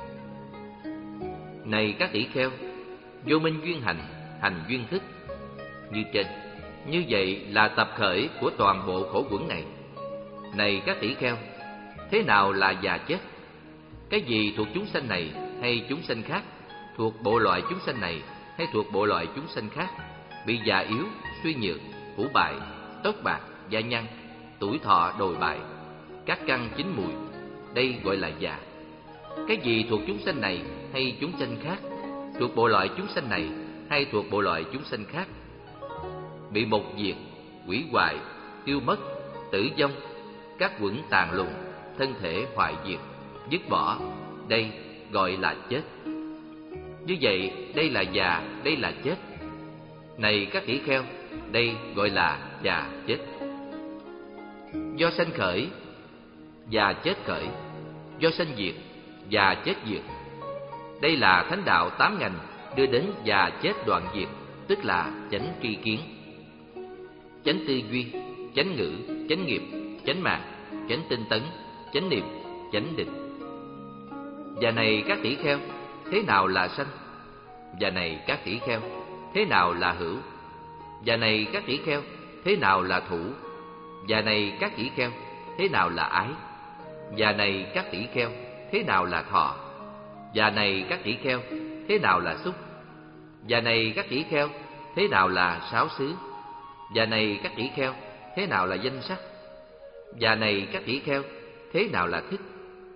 Này các tỷ kheo, vô minh duyên hành, hành duyên thức. Như trên. Như vậy là tập khởi của toàn bộ khổ quẩn này. Này các tỷ kheo, thế nào là già chết? Cái gì thuộc chúng sanh này hay chúng sanh khác, thuộc bộ loại chúng sanh này hay thuộc bộ loại chúng sanh khác, bị già yếu, suy nhược, hủ bại, tóc bạc, da nhăn, tuổi thọ đồi bại, các căn chín mùi, đây gọi là già. Cái gì thuộc chúng sanh này hay chúng sanh khác, thuộc bộ loại chúng sanh này hay thuộc bộ loại chúng sanh khác, bị một diệt, hủy hoại, tiêu mất, tử vong, các quẩn tàn lùn, thân thể hoại diệt, dứt bỏ, đây gọi là chết. Như vậy, đây là già, đây là chết. Này các tỷ kheo, đây gọi là già chết. Do sanh khởi, già chết khởi. Do sanh diệt, già chết diệt. Đây là thánh đạo tám ngành đưa đến già chết đoạn diệt, tức là chánh tri kiến, chánh tư duy, chánh ngữ, chánh nghiệp, chánh mạng, chánh tinh tấn, chánh niệm, chánh định. Và này các tỷ kheo, thế nào là sanh? Và này các tỷ kheo, thế nào là hữu? Và này các tỷ kheo, thế nào là thủ? Và này các tỷ kheo, thế nào là ái? Và này các tỷ kheo, thế nào là thọ? Và này các tỷ kheo, thế nào là xúc? Và này các tỷ kheo, thế nào là sáu xứ? Và này các tỷ kheo, thế nào là danh sắc? Và này các tỷ kheo, thế nào là thích?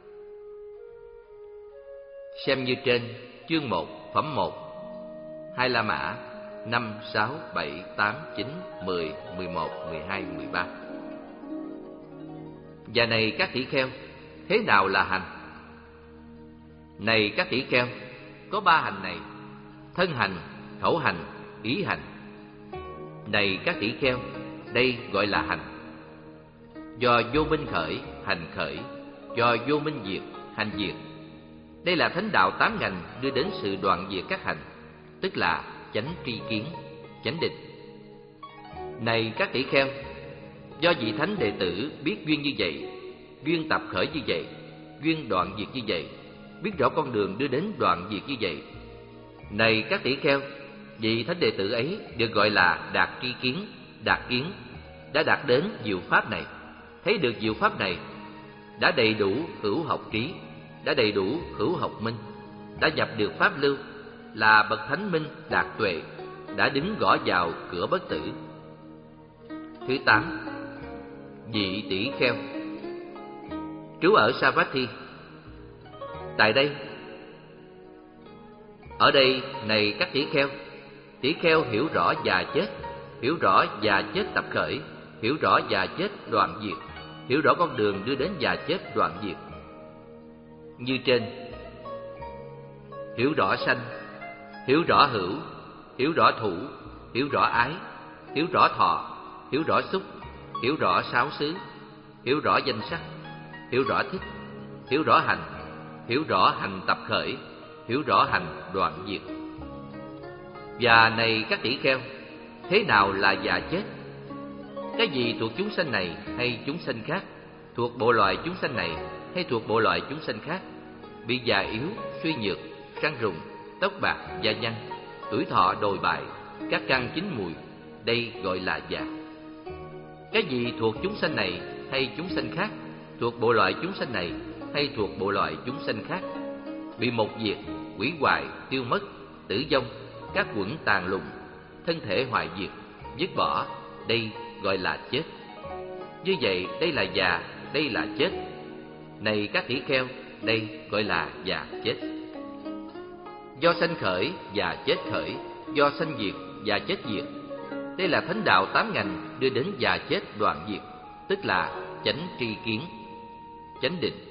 Xem như trên chương một, phẩm một, hai La Mã năm, sáu, bảy, tám, chín, mười, mười một, mười hai, mười ba. Và này các tỷ kheo, thế nào là hành? Này các tỷ kheo, có ba hành này: thân hành, khẩu hành, ý hành. Này các tỷ kheo, đây gọi là hành. Do vô minh khởi, hành khởi. Do vô minh diệt, hành diệt. Đây là thánh đạo tám ngành đưa đến sự đoạn diệt các hành, tức là chánh tri kiến, chánh định. Này các tỷ kheo, do vị thánh đệ tử biết duyên như vậy, duyên tập khởi như vậy, duyên đoạn diệt như vậy, biết rõ con đường đưa đến đoạn diệt như vậy. Này các tỷ kheo, vị thánh đệ tử ấy được gọi là đạt tri kiến, đạt kiến, đã đạt đến diệu pháp này, thấy được diệu pháp này, đã đầy đủ hữu học trí, đã đầy đủ hữu học minh, đã nhập được pháp lưu, là bậc thánh minh đạt tuệ, đã đứng gõ vào cửa bất tử. Thứ tám, vị tỷ kheo trú ở Savatthi. Tại đây, ở đây này các tỷ kheo, tỷ kheo hiểu rõ già chết, hiểu rõ già chết tập khởi, hiểu rõ già chết đoạn diệt, hiểu rõ con đường đưa đến già chết đoạn diệt. Như trên, hiểu rõ sanh, hiểu rõ hữu, hiểu rõ thủ, hiểu rõ ái, hiểu rõ thọ, hiểu rõ xúc, hiểu rõ sáu xứ, hiểu rõ danh sắc, hiểu rõ thích, hiểu rõ hành, hiểu rõ hành tập khởi, hiểu rõ hành đoạn diệt. Và này các tỷ kheo, thế nào là già chết? Cái gì thuộc chúng sanh này hay chúng sanh khác, thuộc bộ loại chúng sanh này hay thuộc bộ loại chúng sanh khác, bị già yếu, suy nhược, răng rụng, tóc bạc, da nhăn, tuổi thọ đồi bại, các căn chín mùi, đây gọi là già. Cái gì thuộc chúng sanh này hay chúng sanh khác, thuộc bộ loại chúng sanh này hay thuộc bộ loại chúng sanh khác, bị một diệt, hủy hoại, tiêu mất, tử vong, các quẩn tàn lùng, thân thể hoại diệt, dứt bỏ, đây gọi là chết. Như vậy, đây là già, đây là chết. Này các tỷ kheo, đây gọi là già chết. Do sanh khởi, già chết khởi, do sanh diệt, già chết diệt. Đây là thánh đạo tám ngành đưa đến già chết đoạn diệt, tức là chánh tri kiến, chánh định.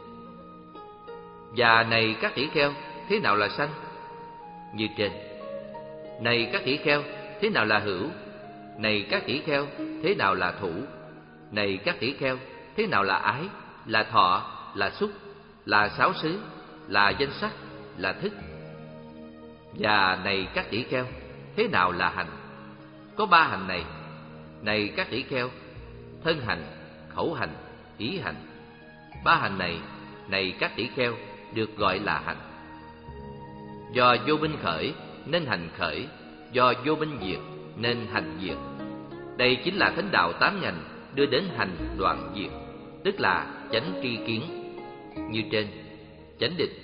Và này các tỷ kheo, thế nào là sanh? Như trên. Này các tỷ kheo, thế nào là hữu? Này các tỷ kheo, thế nào là thủ? Này các tỷ kheo, thế nào là ái, là thọ, là xúc, là sáu xứ, là danh sắc, là thức? Và này các tỷ kheo, thế nào là hành? Có ba hành này. Này các tỷ kheo, thân hành, khẩu hành, ý hành. Ba hành này, này các tỷ kheo, được gọi là hành. Do vô minh khởi nên hành khởi, do vô minh diệt nên hành diệt. Đây chính là thánh đạo tám ngành đưa đến hành đoạn diệt, tức là chánh tri kiến. Như trên, chánh định.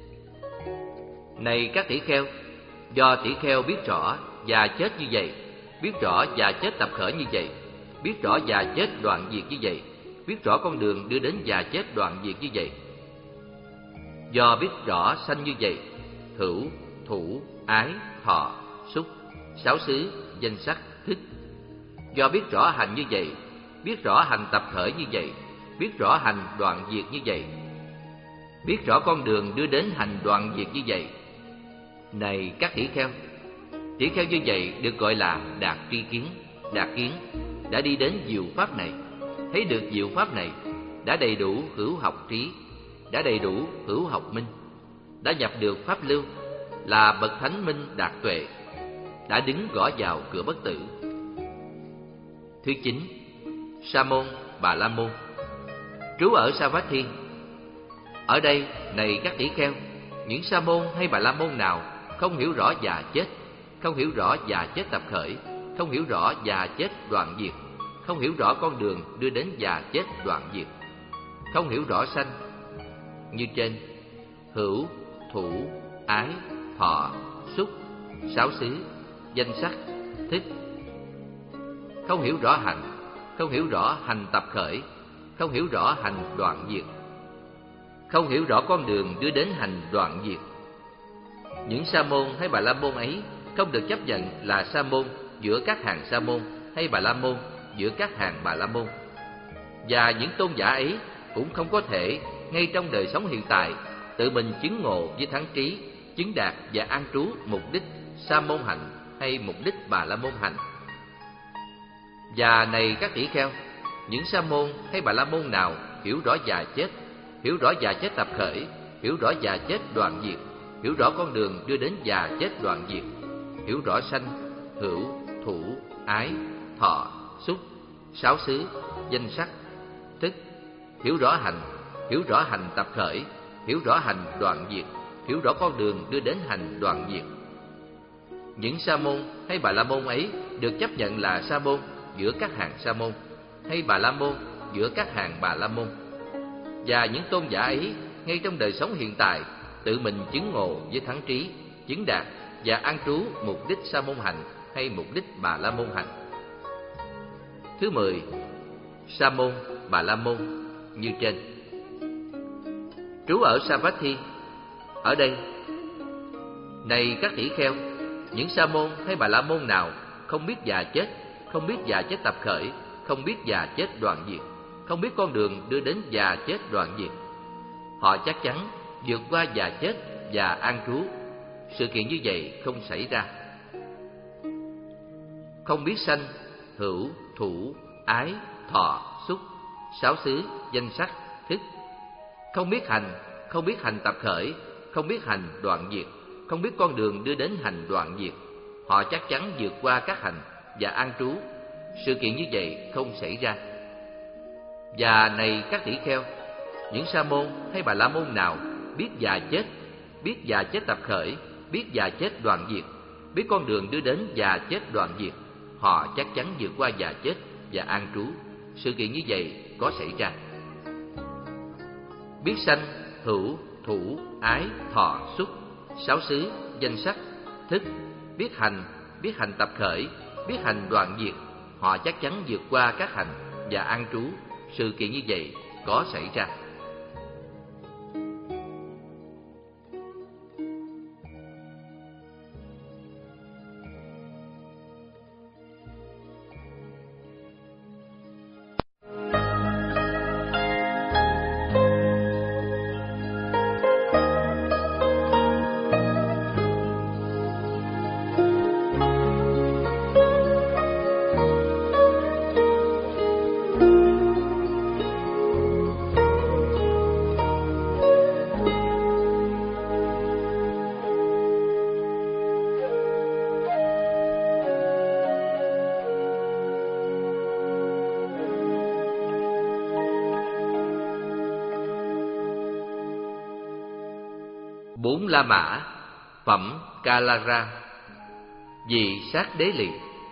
Này các tỷ kheo, do tỷ kheo biết rõ già chết như vậy, biết rõ già chết tập khởi như vậy, biết rõ già chết đoạn diệt như vậy, biết rõ con đường đưa đến già chết đoạn diệt như vậy. Do biết rõ sanh như vậy, hữu, thủ, ái, thọ, xúc, sáu xứ, danh sắc, thức. Do biết rõ hành như vậy, biết rõ hành tập khởi như vậy, biết rõ hành đoạn diệt như vậy, biết rõ con đường đưa đến hành đoạn diệt như vậy. Này các tỷ kheo, tỷ kheo như vậy được gọi là đạt tri kiến, đạt kiến, đã đi đến diệu pháp này, thấy được diệu pháp này, đã đầy đủ hữu học trí, đã đầy đủ hữu học minh, đã nhập được pháp lưu, là bậc thánh minh đạt tuệ, đã đứng gõ vào cửa bất tử. Thứ chín, Sa môn Bà La môn trú ở Savatthi. Ở đây, này các tỷ kheo, những sa môn hay Bà La môn nào không hiểu rõ già chết, không hiểu rõ già chết tập khởi, không hiểu rõ già chết đoạn diệt, không hiểu rõ con đường đưa đến già chết đoạn diệt, không hiểu rõ sanh. Như trên, hữu, thủ, ái, thọ, xúc, sáu xứ, danh sắc, thích. Không hiểu rõ hành, không hiểu rõ hành tập khởi, không hiểu rõ hành đoạn diệt, không hiểu rõ con đường đưa đến hành đoạn diệt. Những sa môn hay Bà La môn ấy không được chấp nhận là sa môn giữa các hàng sa môn hay Bà La môn giữa các hàng Bà La môn. Và những tôn giả ấy cũng không có thể ngay trong đời sống hiện tại tự mình chứng ngộ với thắng trí, chứng đạt và an trú mục đích sa môn hạnh hay mục đích Bà La môn hạnh. Và này các tỷ kheo, những sa môn hay Bà La môn nào hiểu rõ già chết, hiểu rõ già chết tập khởi, hiểu rõ già chết đoạn diệt, hiểu rõ con đường đưa đến già chết đoạn diệt, hiểu rõ sanh, hữu, thủ, ái, thọ, xúc, sáu xứ, danh sắc, thức. Hiểu rõ hành, hiểu rõ hành tập khởi, hiểu rõ hành đoạn diệt, hiểu rõ con đường đưa đến hành đoạn diệt. Những sa môn hay bà la môn ấy được chấp nhận là sa môn giữa các hàng sa môn, hay bà la môn giữa các hàng bà la môn. Và những tôn giả ấy ngay trong đời sống hiện tại tự mình chứng ngộ với thắng trí, chứng đạt và an trú mục đích sa môn hành hay mục đích bà la môn hành. Thứ mười, sa môn, bà la môn như trên. Trú ở Savatthi. Ở đây, này các tỷ kheo, những sa môn hay bà la môn nào không biết già chết, không biết già chết tập khởi, không biết già chết đoạn diệt, không biết con đường đưa đến già chết đoạn diệt, họ chắc chắn vượt qua già chết và an trú. Sự kiện như vậy không xảy ra. Không biết sanh, hữu, thủ, ái, thọ, xúc, sáu xứ, danh sắc, thức. Không biết hành, không biết hành tập khởi, không biết hành đoạn diệt, không biết con đường đưa đến hành đoạn diệt, họ chắc chắn vượt qua các hành và an trú. Sự kiện như vậy không xảy ra. Và này các tỷ kheo, những sa môn hay bà la môn nào biết già chết, biết già chết tập khởi, biết già chết đoạn diệt, biết con đường đưa đến già chết đoạn diệt, họ chắc chắn vượt qua già chết và an trú. Sự kiện như vậy có xảy ra. Biết sanh, hữu, thủ, ái, thọ, xúc, sáu xứ, danh sắc, thức. Biết hành, biết hành tập khởi, biết hành đoạn diệt, họ chắc chắn vượt qua các hành và an trú. Sự kiện như vậy có xảy ra. Bốn La Mã, phẩm Kalara, vị sát đế liệt.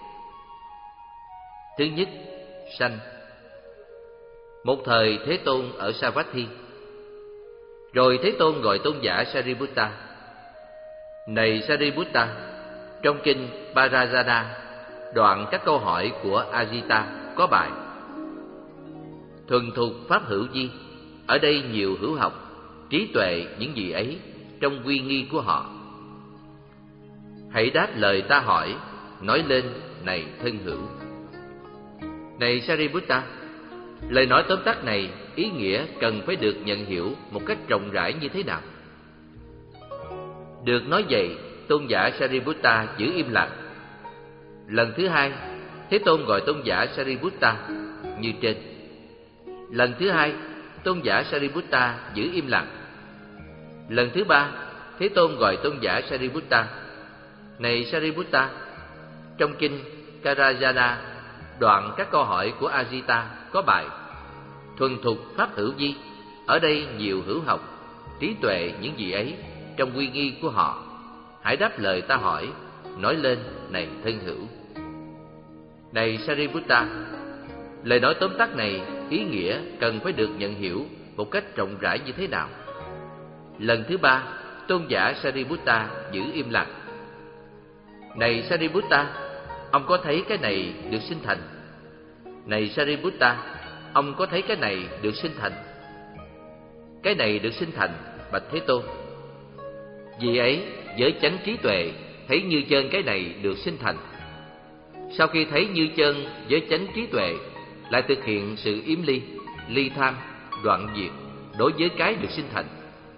Thứ nhất, sanh. Một thời Thế Tôn ở Savatthi. Rồi Thế Tôn gọi tôn giả Sariputta. Này Sariputta, trong kinh Parajana, đoạn các câu hỏi của Ajita có bài: thuần thục pháp hữu vi, ở đây nhiều hữu học, trí tuệ những gì ấy trong uy nghi của họ. Hãy đáp lời ta hỏi, nói lên này thân hữu. Này Sariputta, lời nói tóm tắt này ý nghĩa cần phải được nhận hiểu một cách rộng rãi như thế nào? Được nói vậy, tôn giả Sariputta giữ im lặng. Lần thứ hai, Thế Tôn gọi tôn giả Sariputta như trên. Lần thứ hai, tôn giả Sariputta giữ im lặng. Lần thứ ba, Thế Tôn gọi tôn giả Sariputta. Này Sariputta, trong kinh Karajana, đoạn các câu hỏi của Ajita có bài: thuần thục pháp hữu vi, ở đây nhiều hữu học, trí tuệ những gì ấy trong uy nghi của họ. Hãy đáp lời ta hỏi, nói lên này thân hữu. Này Sariputta, lời nói tóm tắt này ý nghĩa cần phải được nhận hiểu một cách rộng rãi như thế nào? Lần thứ ba, tôn giả Sariputta giữ im lặng. Này Sariputta, ông có thấy cái này được sinh thành? Này Sariputta, ông có thấy cái này được sinh thành? Cái này được sinh thành, bạch Thế Tôn. Vì ấy, với chánh trí tuệ, thấy như chân cái này được sinh thành. Sau khi thấy như chân với chánh trí tuệ, lại thực hiện sự yếm ly, ly tham, đoạn diệt đối với cái được sinh thành.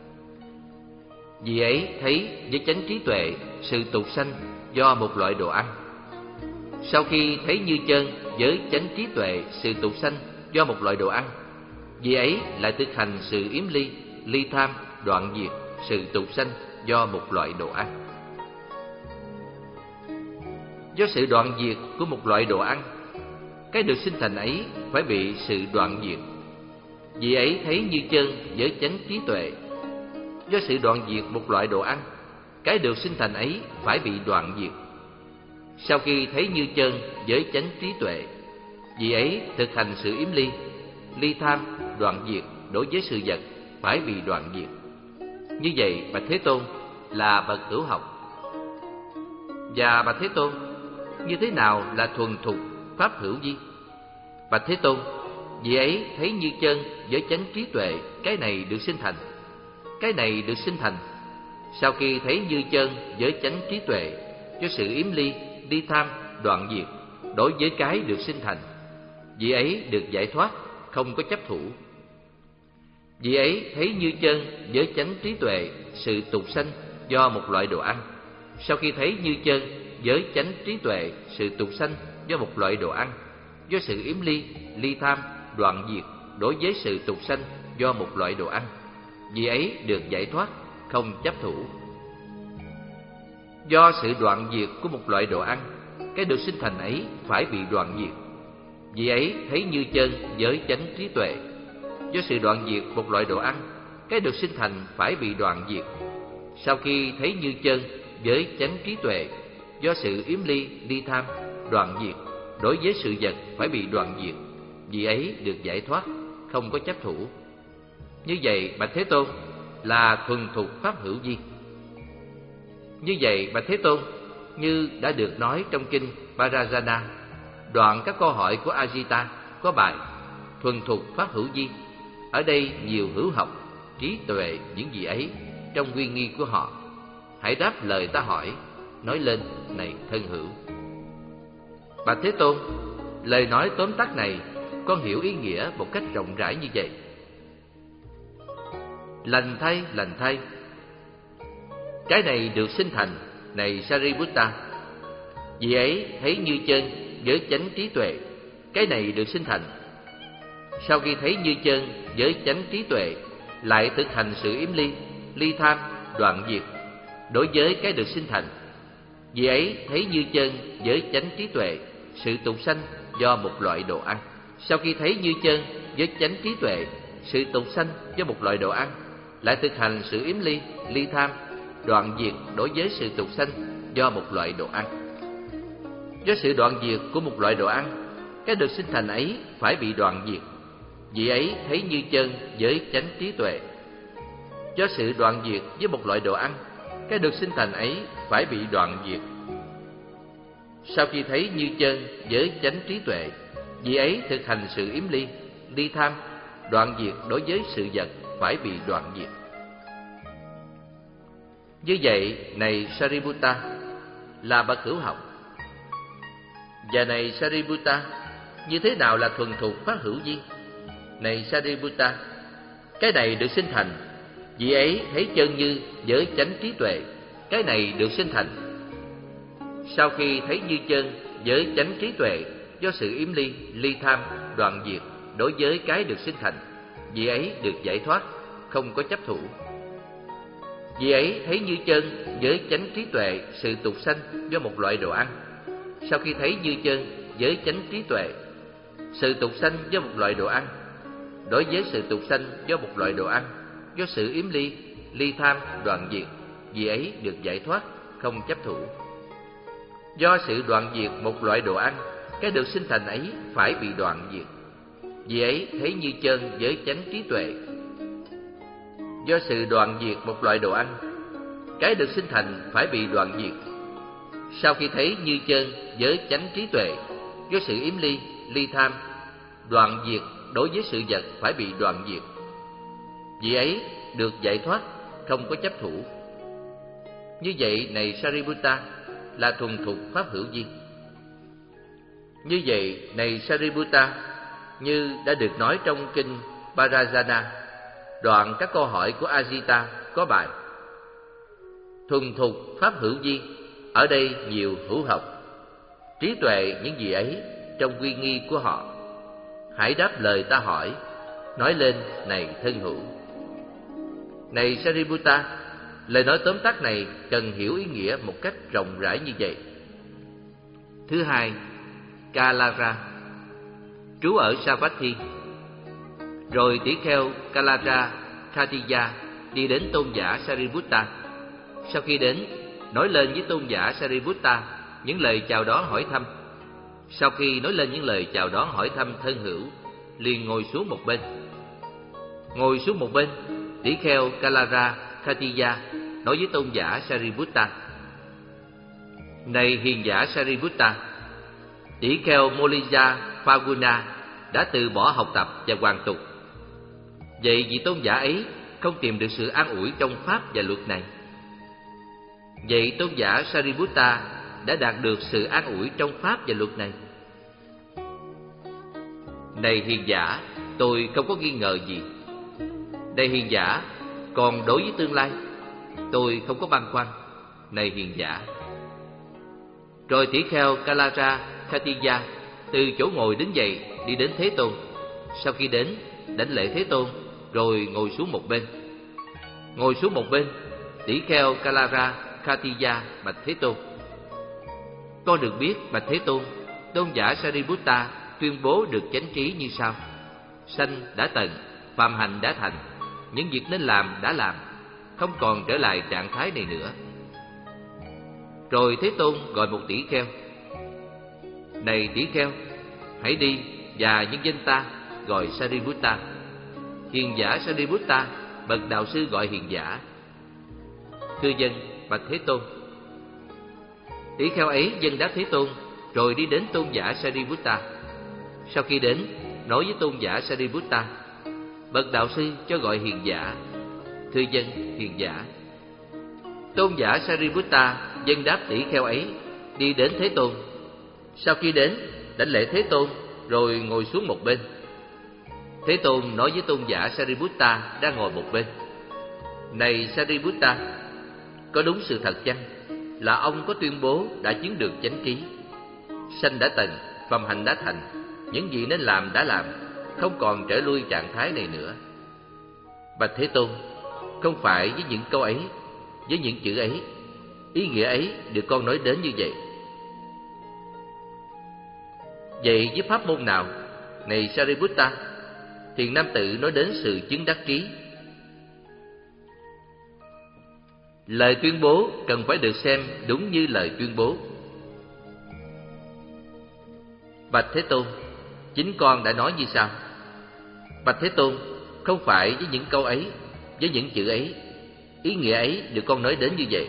Vì ấy thấy với chánh trí tuệ sự tục sanh do một loại đồ ăn. Sau khi thấy như chân với chánh trí tuệ sự tục sanh do một loại đồ ăn, vì ấy lại thực hành sự yếm ly, ly tham, đoạn diệt sự tục sanh do một loại đồ ăn. Do sự đoạn diệt của một loại đồ ăn, cái được sinh thành ấy phải bị sự đoạn diệt. Vì ấy thấy như chân với chánh trí tuệ. Do sự đoạn diệt một loại đồ ăn, cái được sinh thành ấy phải bị đoạn diệt. Sau khi thấy như chân với chánh trí tuệ, vì ấy thực hành sự yếm ly, ly tham, đoạn diệt đối với sự vật phải bị đoạn diệt. Như vậy bạch Thế Tôn là bậc hữu học. Và bạch Thế Tôn, như thế nào là thuần thục pháp hữu vi? Bạch Thế Tôn, vì ấy thấy như chân với chánh trí tuệ, cái này được sinh thành, cái này được sinh thành. Sau khi thấy như chân với chánh trí tuệ, cho sự yếm ly, ly tham, đoạn diệt đối với cái được sinh thành, vì ấy được giải thoát, không có chấp thủ. Vì ấy thấy như chân với chánh trí tuệ, sự tục sanh do một loại đồ ăn. Sau khi thấy như chân với chánh trí tuệ, sự tục sanh do một loại đồ ăn, do sự yếm ly, ly tham, đoạn diệt đối với sự tục sanh do một loại đồ ăn, vì ấy được giải thoát, không chấp thủ. Do sự đoạn diệt của một loại đồ ăn, cái được sinh thành ấy phải bị đoạn diệt. Vì ấy thấy như chân với chánh trí tuệ. Do sự đoạn diệt một loại đồ ăn, cái được sinh thành phải bị đoạn diệt. Sau khi thấy như chân với chánh trí tuệ, do sự yếm ly, ly tham, đoạn diệt đối với sự vật phải bị đoạn diệt, vì ấy được giải thoát, không có chấp thủ. Như vậy bạch Thế Tôn là thuần thục pháp hữu vi. Như vậy bạch Thế Tôn, như đã được nói trong kinh Parajana, đoạn các câu hỏi của Ajita có bài thuần thục pháp hữu vi. Ở đây nhiều hữu học, trí tuệ những gì ấy trong uy nghi của họ. Hãy đáp lời ta hỏi, nói lên này thân hữu. Bạch Thế Tôn, lời nói tóm tắt này con hiểu ý nghĩa một cách rộng rãi như vậy. Lành thay, lành thay, cái này được sinh thành, này Sariputta. Vì ấy thấy như chân với chánh trí tuệ, cái này được sinh thành. Sau khi thấy như chân với chánh trí tuệ, lại thực hành sự yếm ly, ly tham, đoạn diệt đối với cái được sinh thành. Vì ấy thấy như chân với chánh trí tuệ, sự tục sanh do một loại đồ ăn. Sau khi thấy như chân với chánh trí tuệ, sự tục sanh do một loại đồ ăn, lại thực hành sự yếm ly, ly tham, đoạn diệt đối với sự tục sanh do một loại đồ ăn. Do sự đoạn diệt của một loại đồ ăn, cái được sinh thành ấy phải bị đoạn diệt. Vì ấy thấy như chân với chánh trí tuệ. Do sự đoạn diệt với một loại đồ ăn, cái được sinh thành ấy phải bị đoạn diệt. Sau khi thấy như chân với chánh trí tuệ, vì ấy thực hành sự yếm ly, ly tham, đoạn diệt đối với sự vật phải bị đoạn diệt. Như vậy, này Sariputta, là bậc hữu học. Và này Sariputta, như thế nào là thuần thục pháp hữu vi? Này Sariputta, cái này được sinh thành. Vì ấy thấy chân như với chánh trí tuệ, cái này được sinh thành. Sau khi thấy như chân với chánh trí tuệ, do sự yếm ly, ly tham, đoạn diệt đối với cái được sinh thành, vì ấy được giải thoát, không có chấp thủ. Vì ấy thấy như chân với chánh trí tuệ, sự tục sanh do một loại đồ ăn. Sau khi thấy như chân với chánh trí tuệ, sự tục sanh do một loại đồ ăn đối với sự tục sanh do một loại đồ ăn, do sự yếm ly, ly tham, đoạn diệt, vì ấy được giải thoát, không chấp thủ. Do sự đoạn diệt một loại đồ ăn, cái được sinh thành ấy phải bị đoạn diệt. Vì ấy thấy như chân với chánh trí tuệ. Do sự đoạn diệt một loại đồ ăn, cái được sinh thành phải bị đoạn diệt. Sau khi thấy như chân với chánh trí tuệ, do sự yếm ly, ly tham, đoạn diệt đối với sự vật phải bị đoạn diệt. Vì ấy được giải thoát, không có chấp thủ. Như vậy này Sariputta, là thuần thục pháp hữu vi. Như vậy này Sariputta, như đã được nói trong kinh Parajana, đoạn các câu hỏi của Ajita có bài thuần thục pháp hữu vi. Ở đây nhiều hữu học, trí tuệ những gì ấy trong uy nghi của họ. Hãy đáp lời ta hỏi, nói lên này thân hữu. Này Sariputta, lời nói tóm tắt này cần hiểu ý nghĩa một cách rộng rãi như vậy. Thứ hai, Kalara, trú ở Savatthi. Rồi tỷ kheo Kalara Khatiya đi đến tôn giả Sariputta. Sau khi đến, nói lên với tôn giả Sariputta những lời chào đón hỏi thăm. Sau khi nói lên những lời chào đón hỏi thăm thân hữu, liền ngồi xuống một bên. Ngồi xuống một bên, tỷ kheo Kalara Khatiya nói với tôn giả Sariputta: Này hiền giả Sariputta, tỷ kheo Molija Phaguna đã từ bỏ học tập và hoàn tục. Vậy vị tôn giả ấy không tìm được sự an ủi trong pháp và luật này. Vậy tôn giả Sariputta đã đạt được sự an ủi trong pháp và luật này. Này hiền giả, tôi không có nghi ngờ gì. Này hiền giả, còn đối với tương lai, tôi không có băn khoăn. Này hiền giả. Rồi tỷ kheo Kalara Khatiya từ chỗ ngồi đứng dậy đi đến Thế Tôn. Sau khi đến, đảnh lễ Thế Tôn, rồi ngồi xuống một bên. Ngồi xuống một bên, tỷ kheo Kalara Khatiya bạch Thế Tôn: Con được biết, bạch Thế Tôn, tôn giả Sariputta tuyên bố được chánh trí như sau: Sanh đã tận, phàm hành đã thành, những việc nên làm đã làm, không còn trở lại trạng thái này nữa. Rồi Thế Tôn gọi một tỷ kheo: Này tỷ kheo, hãy đi và nhân danh ta gọi Sariputta. Hiền giả Sariputta, bậc đạo sư gọi hiền giả. Thưa dân, bạch Thế Tôn. Tỷ kheo ấy dân đáp Thế Tôn, rồi đi đến tôn giả Sariputta. Sau khi đến, nói với tôn giả Sariputta: Bậc đạo sư cho gọi hiền giả. Thưa dân, hiền giả. Tôn giả Sariputta dân đáp tỷ kheo ấy, đi đến Thế Tôn. Sau khi đến, đảnh lễ Thế Tôn, rồi ngồi xuống một bên. Thế Tôn nói với tôn giả Sariputta đang ngồi một bên: Này Sariputta, có đúng sự thật chăng là ông có tuyên bố đã chứng được chánh trí? Sanh đã tận, phàm hành đã thành, những gì nên làm đã làm, không còn trở lui trạng thái này nữa. Bạch Thế Tôn, không phải với những câu ấy, với những chữ ấy, ý nghĩa ấy được con nói đến như vậy. Vậy với pháp môn nào, này Sariputta? Thiền nam tử nói đến sự chứng đắc trí. Lời tuyên bố cần phải được xem đúng như lời tuyên bố. Bạch Thế Tôn, chính con đã nói như sau. Bạch Thế Tôn, không phải với những câu ấy, với những chữ ấy, ý nghĩa ấy được con nói đến như vậy.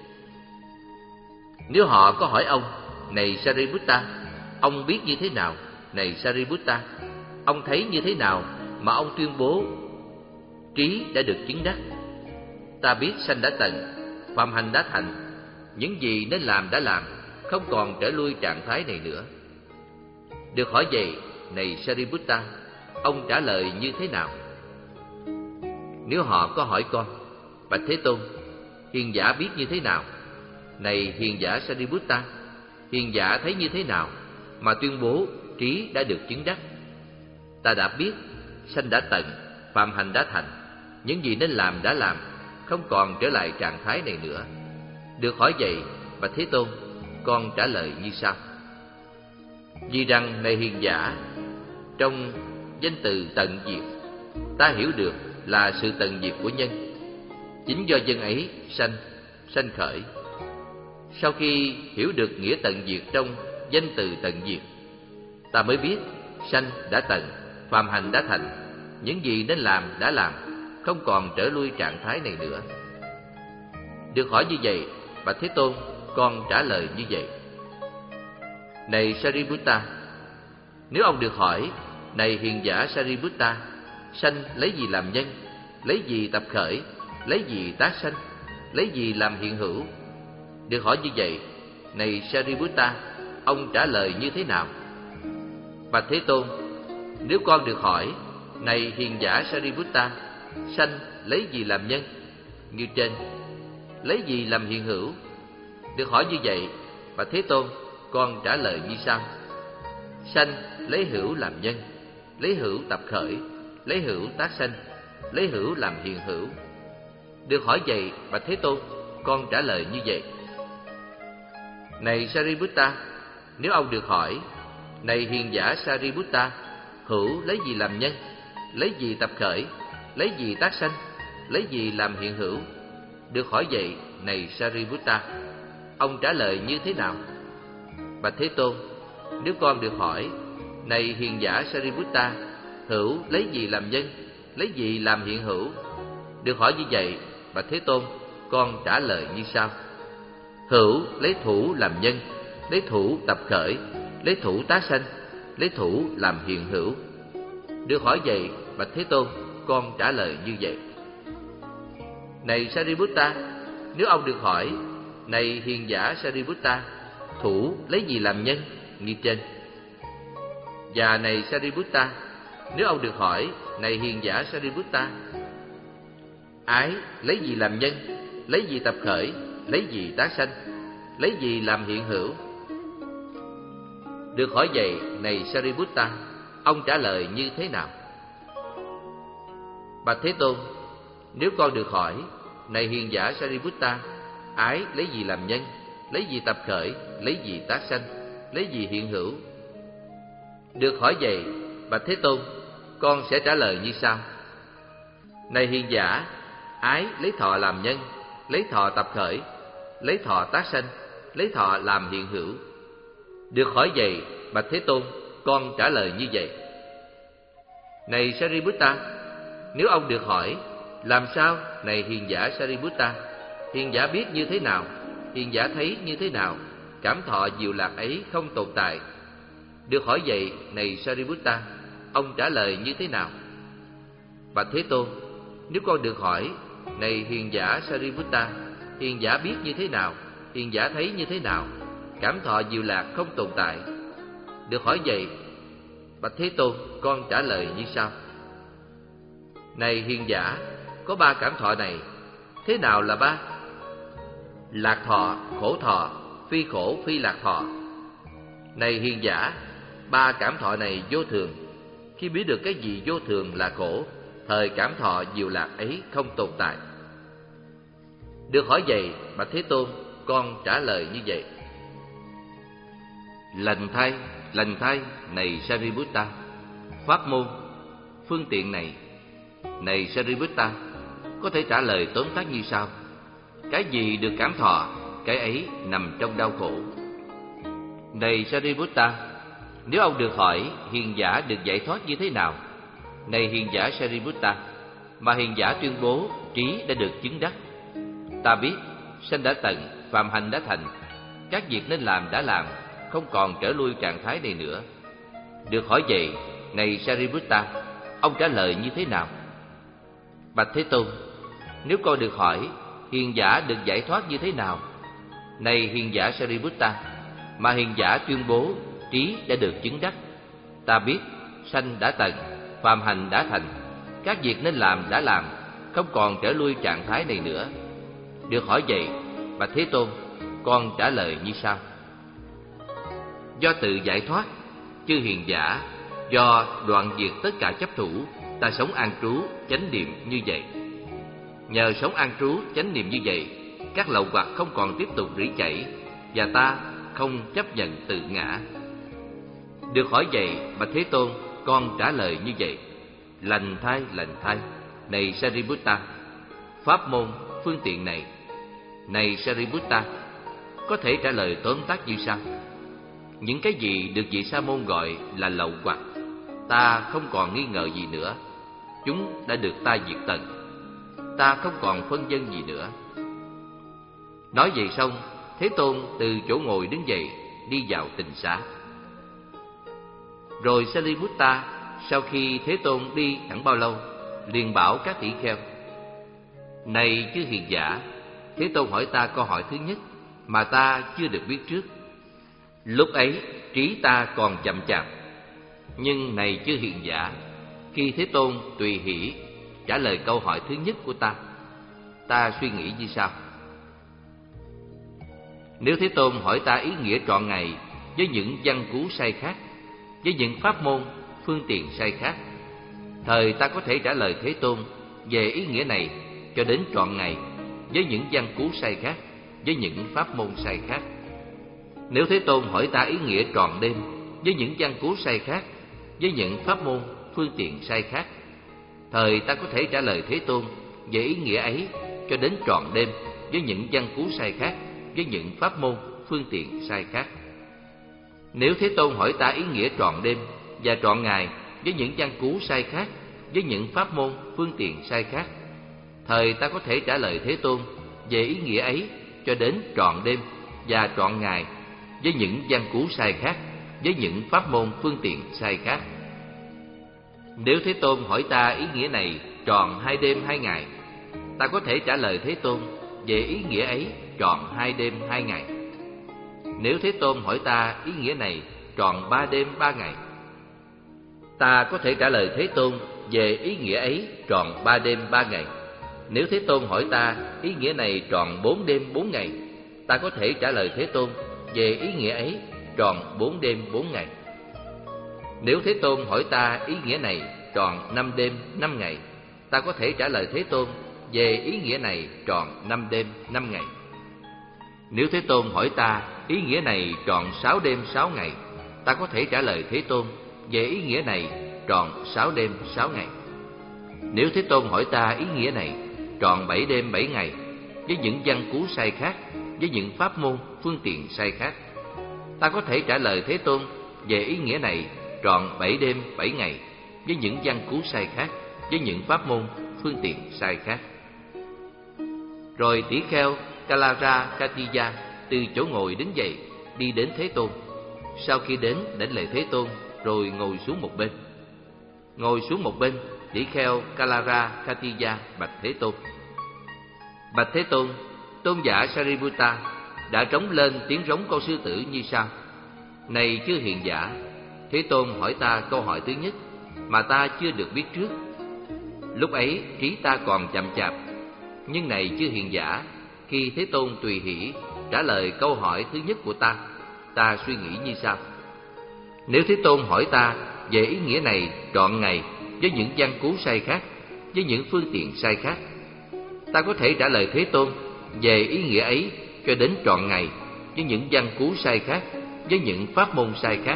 Nếu họ có hỏi ông: Này Sariputta, ông biết như thế nào? Này Sariputta, ông thấy như thế nào mà ông tuyên bố trí đã được chứng đắc? Ta biết sanh đã tận, phàm hành đã thành, những gì nên làm đã làm, không còn trở lui trạng thái này nữa. Được hỏi vậy, này Sariputta, ông trả lời như thế nào? Nếu họ có hỏi con: Bạch Thế Tôn, hiền giả biết như thế nào? Này hiền giả Sariputta, hiền giả thấy như thế nào mà tuyên bố trí đã được chứng đắc? Ta đã biết sanh đã tận, phàm hành đã thành, những gì nên làm đã làm, không còn trở lại trạng thái này nữa. Được hỏi vậy, bạch Thế Tôn, con trả lời như sau. Vì rằng, này hiền giả, trong danh từ tận diệt, ta hiểu được là sự tận diệt của nhân. Chính do dân ấy sanh, sanh khởi. Sau khi hiểu được nghĩa tận diệt trong danh từ tận diệt, ta mới biết sanh đã tận, phàm hành đã thành, những gì nên làm đã làm, không còn trở lui trạng thái này nữa. Được hỏi như vậy, bạch Thế Tôn, con trả lời như vậy. Này Sariputta, nếu ông được hỏi: Này hiền giả Sariputta, sanh lấy gì làm nhân, lấy gì tập khởi, lấy gì tác sanh, lấy gì làm hiện hữu? Được hỏi như vậy, này Sariputta, ông trả lời như thế nào? Bạch Thế Tôn, nếu con được hỏi: Này hiền giả Sariputta, sanh lấy gì làm nhân? Như trên, lấy gì làm hiện hữu? Được hỏi như vậy, Bạch Thế Tôn, con trả lời như sau. Sanh lấy hữu làm nhân, lấy hữu tập khởi, lấy hữu tác sanh, lấy hữu làm hiện hữu. Được hỏi vậy, Bạch Thế Tôn, con trả lời như vậy. Này Sariputta, nếu ông được hỏi: Này hiền giả Sariputta, hữu lấy gì làm nhân, lấy gì tập khởi, lấy gì tác sanh, lấy gì làm hiện hữu? Được hỏi vậy, này Sariputta, ông trả lời như thế nào? Bạch Thế Tôn, nếu con được hỏi: Này hiền giả Sariputta, hữu lấy gì làm nhân, lấy gì làm hiện hữu? Được hỏi như vậy, Bạch Thế Tôn, con trả lời như sau: Hữu lấy thủ làm nhân, lấy thủ tập khởi, lấy thủ tác sanh, lấy thủ làm hiện hữu. Được hỏi vậy, Bạch Thế Tôn, con trả lời như vậy. Này Sariputta, nếu ông được hỏi: Này hiền giả Sariputta, thủ lấy gì làm nhân, như trên. Và này Sariputta, nếu ông được hỏi: Này hiền giả Sariputta, ái lấy gì làm nhân, lấy gì tập khởi, lấy gì tác sanh, lấy gì làm hiện hữu? Được hỏi vậy, này Sariputta, ông trả lời như thế nào? Bạch Thế Tôn, nếu con được hỏi: Này hiền giả Sariputta, ái lấy gì làm nhân, lấy gì tập khởi, lấy gì tác sanh, lấy gì hiện hữu? Được hỏi vậy, Bạch Thế Tôn, con sẽ trả lời như sau: Này hiền giả, ái lấy thọ làm nhân, lấy thọ tập khởi, lấy thọ tác sanh, lấy thọ làm hiện hữu. Được hỏi vậy, Bạch Thế Tôn, con trả lời như vậy. Này Sariputta, nếu ông được hỏi: Làm sao, này hiền giả Sariputta, hiền giả biết như thế nào, hiền giả thấy như thế nào, cảm thọ diệu lạc ấy không tồn tại? Được hỏi vậy, này Sariputta, ông trả lời như thế nào? Bạch Thế Tôn, nếu con được hỏi: Này hiền giả Sariputta, hiền giả biết như thế nào, hiền giả thấy như thế nào, cảm thọ diệu lạc không tồn tại? Được hỏi vậy, Bạch Thế Tôn, con trả lời như sau: Này hiền giả, có ba cảm thọ này. Thế nào là ba? Lạc thọ, khổ thọ, phi khổ phi lạc thọ. Này hiền giả, ba cảm thọ này vô thường. Khi biết được cái gì vô thường là khổ, thời cảm thọ diệu lạc ấy không tồn tại. Được hỏi vậy, Bạch Thế Tôn, con trả lời như vậy. Lành thay, lành thay, này Sariputta, pháp môn, phương tiện này. Này Sariputta, có thể trả lời tóm tắt như sau: Cái gì được cảm thọ, cái ấy nằm trong đau khổ. Này Sariputta, nếu ông được hỏi: Hiền giả được giải thoát như thế nào? Này hiền giả Sariputta, mà hiền giả tuyên bố trí đã được chứng đắc. Ta biết, sanh đã tận, phàm hành đã thành, các việc nên làm đã làm, không còn trở lui trạng thái này nữa. Được hỏi vậy, này Sariputta, ông trả lời như thế nào? Bạch Thế Tôn, nếu con được hỏi: Hiền giả được giải thoát như thế nào? Này hiền giả Sariputta, mà hiền giả tuyên bố trí đã được chứng đắc. Ta biết, sanh đã tận, phàm hành đã thành, các việc nên làm đã làm, không còn trở lui trạng thái này nữa. Được hỏi vậy, Bạch Thế Tôn, con trả lời như sau: Do tự giải thoát, chư hiền giả, do đoạn diệt tất cả chấp thủ, ta sống an trú, chánh niệm như vậy. Nhờ sống an trú, chánh niệm như vậy, các lậu hoặc không còn tiếp tục rỉ chảy, và ta không chấp nhận tự ngã. Được hỏi vậy, Bạch Thế Tôn, con trả lời như vậy. Lành thay, lành thay, này Sariputta, pháp môn, phương tiện này. Này Sariputta, có thể trả lời tóm tắt như sau: Những cái gì được vị sa môn gọi là lậu hoặc, ta không còn nghi ngờ gì nữa. Chúng đã được ta diệt tận, ta không còn phân vân gì nữa. Nói vậy xong, Thế Tôn từ chỗ ngồi đứng dậy, đi vào tịnh xá. Rồi Sariputta, sau khi Thế Tôn đi chẳng bao lâu, liền bảo các tỷ kheo: Này chư hiền giả, Thế Tôn hỏi ta câu hỏi thứ nhất mà ta chưa được biết trước. Lúc ấy trí ta còn chậm chạp. Nhưng này chư hiền giả, khi Thế Tôn tùy hỷ trả lời câu hỏi thứ nhất của ta, ta suy nghĩ như sau: Nếu Thế Tôn hỏi ta ý nghĩa trọn ngày với những văn cú sai khác, với những pháp môn, phương tiện sai khác, thời ta có thể trả lời Thế Tôn về ý nghĩa này cho đến trọn ngày với những văn cú sai khác, với những pháp môn sai khác. Nếu Thế Tôn hỏi ta ý nghĩa trọn đêm với những văn cú sai khác, với những pháp môn, phương tiện sai khác, thời ta có thể trả lời Thế Tôn về ý nghĩa ấy cho đến trọn đêm với những văn cú sai khác, với những pháp môn, phương tiện sai khác. Nếu Thế Tôn hỏi ta ý nghĩa trọn đêm và trọn ngày với những văn cú sai khác, với những pháp môn, phương tiện sai khác, thời ta có thể trả lời Thế Tôn về ý nghĩa ấy cho đến trọn đêm và trọn ngày với những văn cú sai khác, với những pháp môn, phương tiện sai khác. Nếu Thế Tôn hỏi ta ý nghĩa này trọn hai đêm hai ngày, ta có thể trả lời Thế Tôn về ý nghĩa ấy trọn hai đêm hai ngày. Nếu Thế Tôn hỏi ta ý nghĩa này trọn ba đêm ba ngày, ta có thể trả lời Thế Tôn về ý nghĩa ấy trọn ba đêm ba ngày. Nếu Thế Tôn hỏi ta ý nghĩa này trọn bốn đêm bốn ngày, ta có thể trả lời Thế Tôn về ý nghĩa ấy trọn bốn đêm bốn ngày. Nếu Thế Tôn hỏi ta ý nghĩa này trọn năm đêm năm ngày, ta có thể trả lời Thế Tôn về ý nghĩa này trọn năm đêm năm ngày. Nếu Thế Tôn hỏi ta ý nghĩa này trọn sáu đêm sáu ngày, ta có thể trả lời Thế Tôn về ý nghĩa này trọn sáu đêm sáu ngày. Nếu Thế Tôn hỏi ta ý nghĩa này trọn bảy đêm bảy ngày, với những văn cú sai khác, với những pháp môn, phương tiện sai khác, ta có thể trả lời Thế Tôn về ý nghĩa này trọn bảy đêm bảy ngày, với những văn cú sai khác, với những pháp môn, phương tiện sai khác. Rồi tỷ kheo Kalara Katiya từ chỗ ngồi đứng dậy, đi đến Thế Tôn. Sau khi đến đảnh lễ Thế Tôn, rồi ngồi xuống một bên. Ngồi xuống một bên, tỷ kheo Kalara Katiya bạch Thế Tôn: Bạch Thế Tôn, tôn giả Sariputta đã trống lên tiếng rống con sư tử như sau: Này chư hiền giả, Thế Tôn hỏi ta câu hỏi thứ nhất mà ta chưa được biết trước. Lúc ấy trí ta còn chậm chạp. Nhưng này chư hiền giả, khi Thế Tôn tùy hỷ trả lời câu hỏi thứ nhất của ta, ta suy nghĩ như sau: Nếu Thế Tôn hỏi ta về ý nghĩa này trọn ngày với những văn cú sai khác, với những phương tiện sai khác, ta có thể trả lời Thế Tôn về ý nghĩa ấy cho đến trọn ngày với những văn cú sai khác, với những pháp môn sai khác.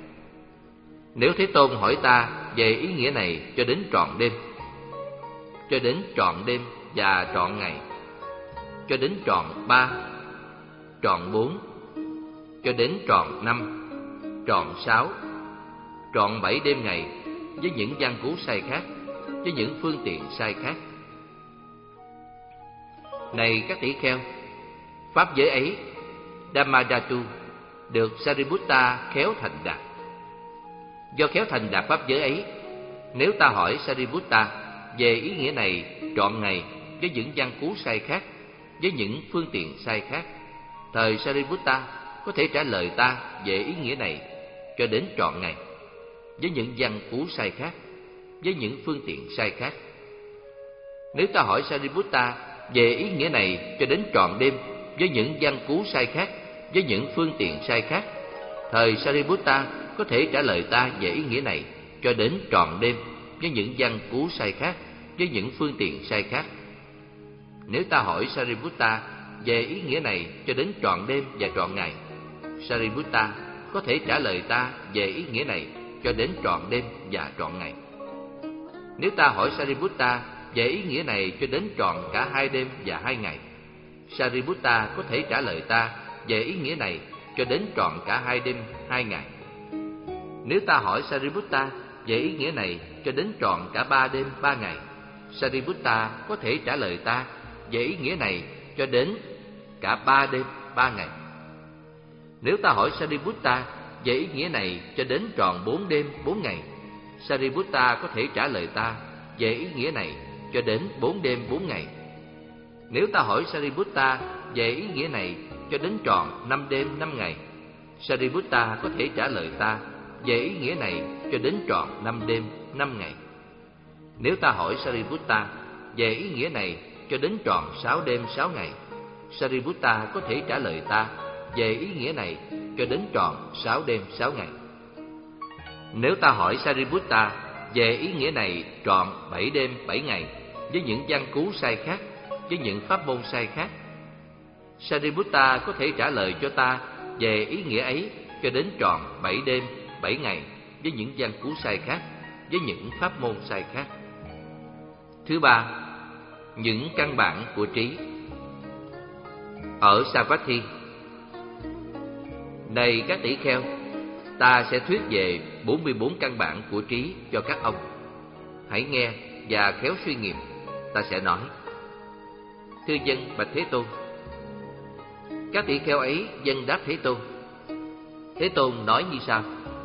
Nếu Thế Tôn hỏi ta về ý nghĩa này cho đến trọn đêm, cho đến trọn đêm và trọn ngày, cho đến trọn ba, trọn bốn, cho đến trọn năm, trọn sáu, trọn bảy đêm ngày với những văn cú sai khác, với những phương tiện sai khác. Này các tỷ kheo, pháp giới ấy, Dhammadhatu, được Sariputta khéo thành đạt. Do khéo thành đạt pháp giới ấy, nếu ta hỏi Sariputta về ý nghĩa này trọn ngày với những văn cú sai khác, với những phương tiện sai khác, thời Sariputta có thể trả lời ta về ý nghĩa này cho đến trọn ngày với những văn cú sai khác, với những phương tiện sai khác. Nếu ta hỏi Sariputta về ý nghĩa này cho đến trọn đêm với những văn cú sai khác, với những phương tiện sai khác, thời Sariputta có thể trả lời ta về ý nghĩa này cho đến trọn đêm với những văn cú sai khác, với những phương tiện sai khác. Nếu ta hỏi Sariputta về ý nghĩa này cho đến trọn đêm và trọn ngày, Sariputta có thể trả lời ta về ý nghĩa này cho đến trọn đêm và trọn ngày. Nếu ta hỏi Sariputta về ý nghĩa này cho đến trọn cả hai đêm và hai ngày, Sariputta có thể trả lời ta về ý nghĩa này cho đến trọn cả hai đêm hai ngày. Nếu ta hỏi Sariputta về ý nghĩa này cho đến trọn cả ba đêm ba ngày, Sariputta có thể trả lời ta về ý nghĩa này cho đến cả ba đêm ba ngày. Nếu ta hỏi Sariputta về ý nghĩa này cho đến trọn bốn đêm bốn ngày, Sariputta có thể trả lời ta về ý nghĩa này cho đến bốn đêm bốn ngày. Nếu ta hỏi Sariputta về ý nghĩa này cho đến trọn năm đêm năm ngày, Sariputta có thể trả lời ta về ý nghĩa này cho đến trọn năm đêm năm ngày. Nếu ta hỏi Sariputta về ý nghĩa này cho đến trọn sáu đêm sáu ngày, Sariputta có thể trả lời ta về ý nghĩa này cho đến trọn sáu đêm sáu ngày. Nếu ta hỏi Sariputta về ý nghĩa này trọn bảy đêm bảy ngày với những văn cú sai khác, với những pháp môn sai khác, Sariputta có thể trả lời cho ta về ý nghĩa ấy cho đến tròn bảy đêm, bảy ngày với những văn cú sai khác, với những pháp môn sai khác. Thứ ba, những căn bản của trí. Ở Savatthi, này các tỷ kheo, ta sẽ thuyết về bốn mươi bốn căn bản của trí cho các ông. Hãy nghe và khéo suy nghiệm. Ta sẽ nói: thưa dân bạch Thế Tôn. Các tỷ kheo ấy dân đáp Thế Tôn. Thế Tôn nói như sau: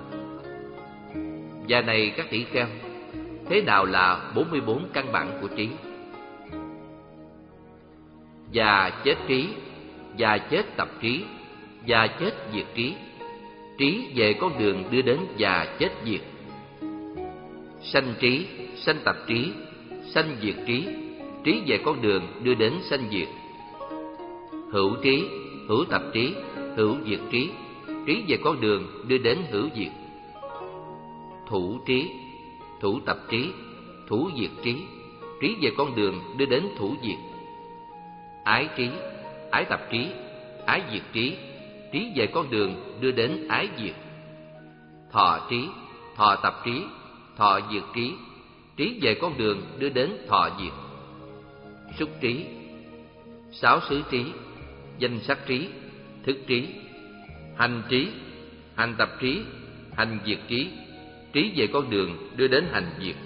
và này các tỷ kheo, thế nào là bốn mươi bốn căn bản của trí? Và chết trí, và chết tập trí, và chết diệt trí. Trí về con đường đưa đến và chết diệt. Sanh trí, sanh tập trí, sanh diệt trí. Trí về con đường đưa đến sanh diệt. Hữu trí, hữu tập trí, hữu diệt trí. Trí về con đường đưa đến hữu diệt. Thủ trí, thủ tập trí, thủ diệt trí. Trí về con đường đưa đến thủ diệt. Ái trí, ái tập trí, ái diệt trí. Trí về con đường đưa đến ái diệt. Thọ trí, thọ tập trí, thọ diệt trí. Trí về con đường đưa đến thọ diệt. Xúc trí, sáu xứ trí, danh sắc trí, thức trí. Hành trí, hành tập trí, hành diệt trí. Trí về con đường đưa đến hành diệt.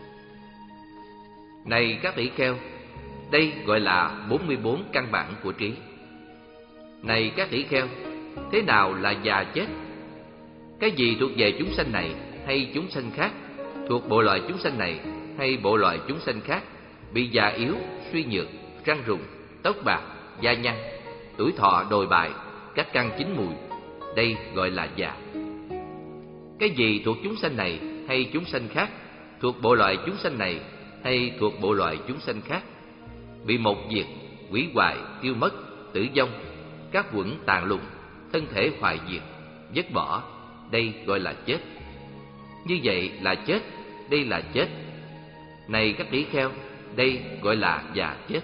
Này các tỷ kheo, đây gọi là bốn mươi bốn căn bản của trí. Này các tỷ kheo, thế nào là già chết? Cái gì thuộc về chúng sanh này hay chúng sanh khác, thuộc bộ loài chúng sanh này hay bộ loài chúng sanh khác, bị già yếu, suy nhược, răng rụng, tóc bạc, da nhăn, tuổi thọ đồi bại, các căn chín mùi, đây gọi là già. Cái gì thuộc chúng sanh này hay chúng sanh khác, thuộc bộ loại chúng sanh này hay thuộc bộ loại chúng sanh khác, bị một diệt, hủy hoại, tiêu mất, tử vong, các quẩn tàn lùng, thân thể hoại diệt, vứt bỏ, đây gọi là chết. Như vậy là chết, đây là chết. Này các tỷ kheo, đây gọi là già chết.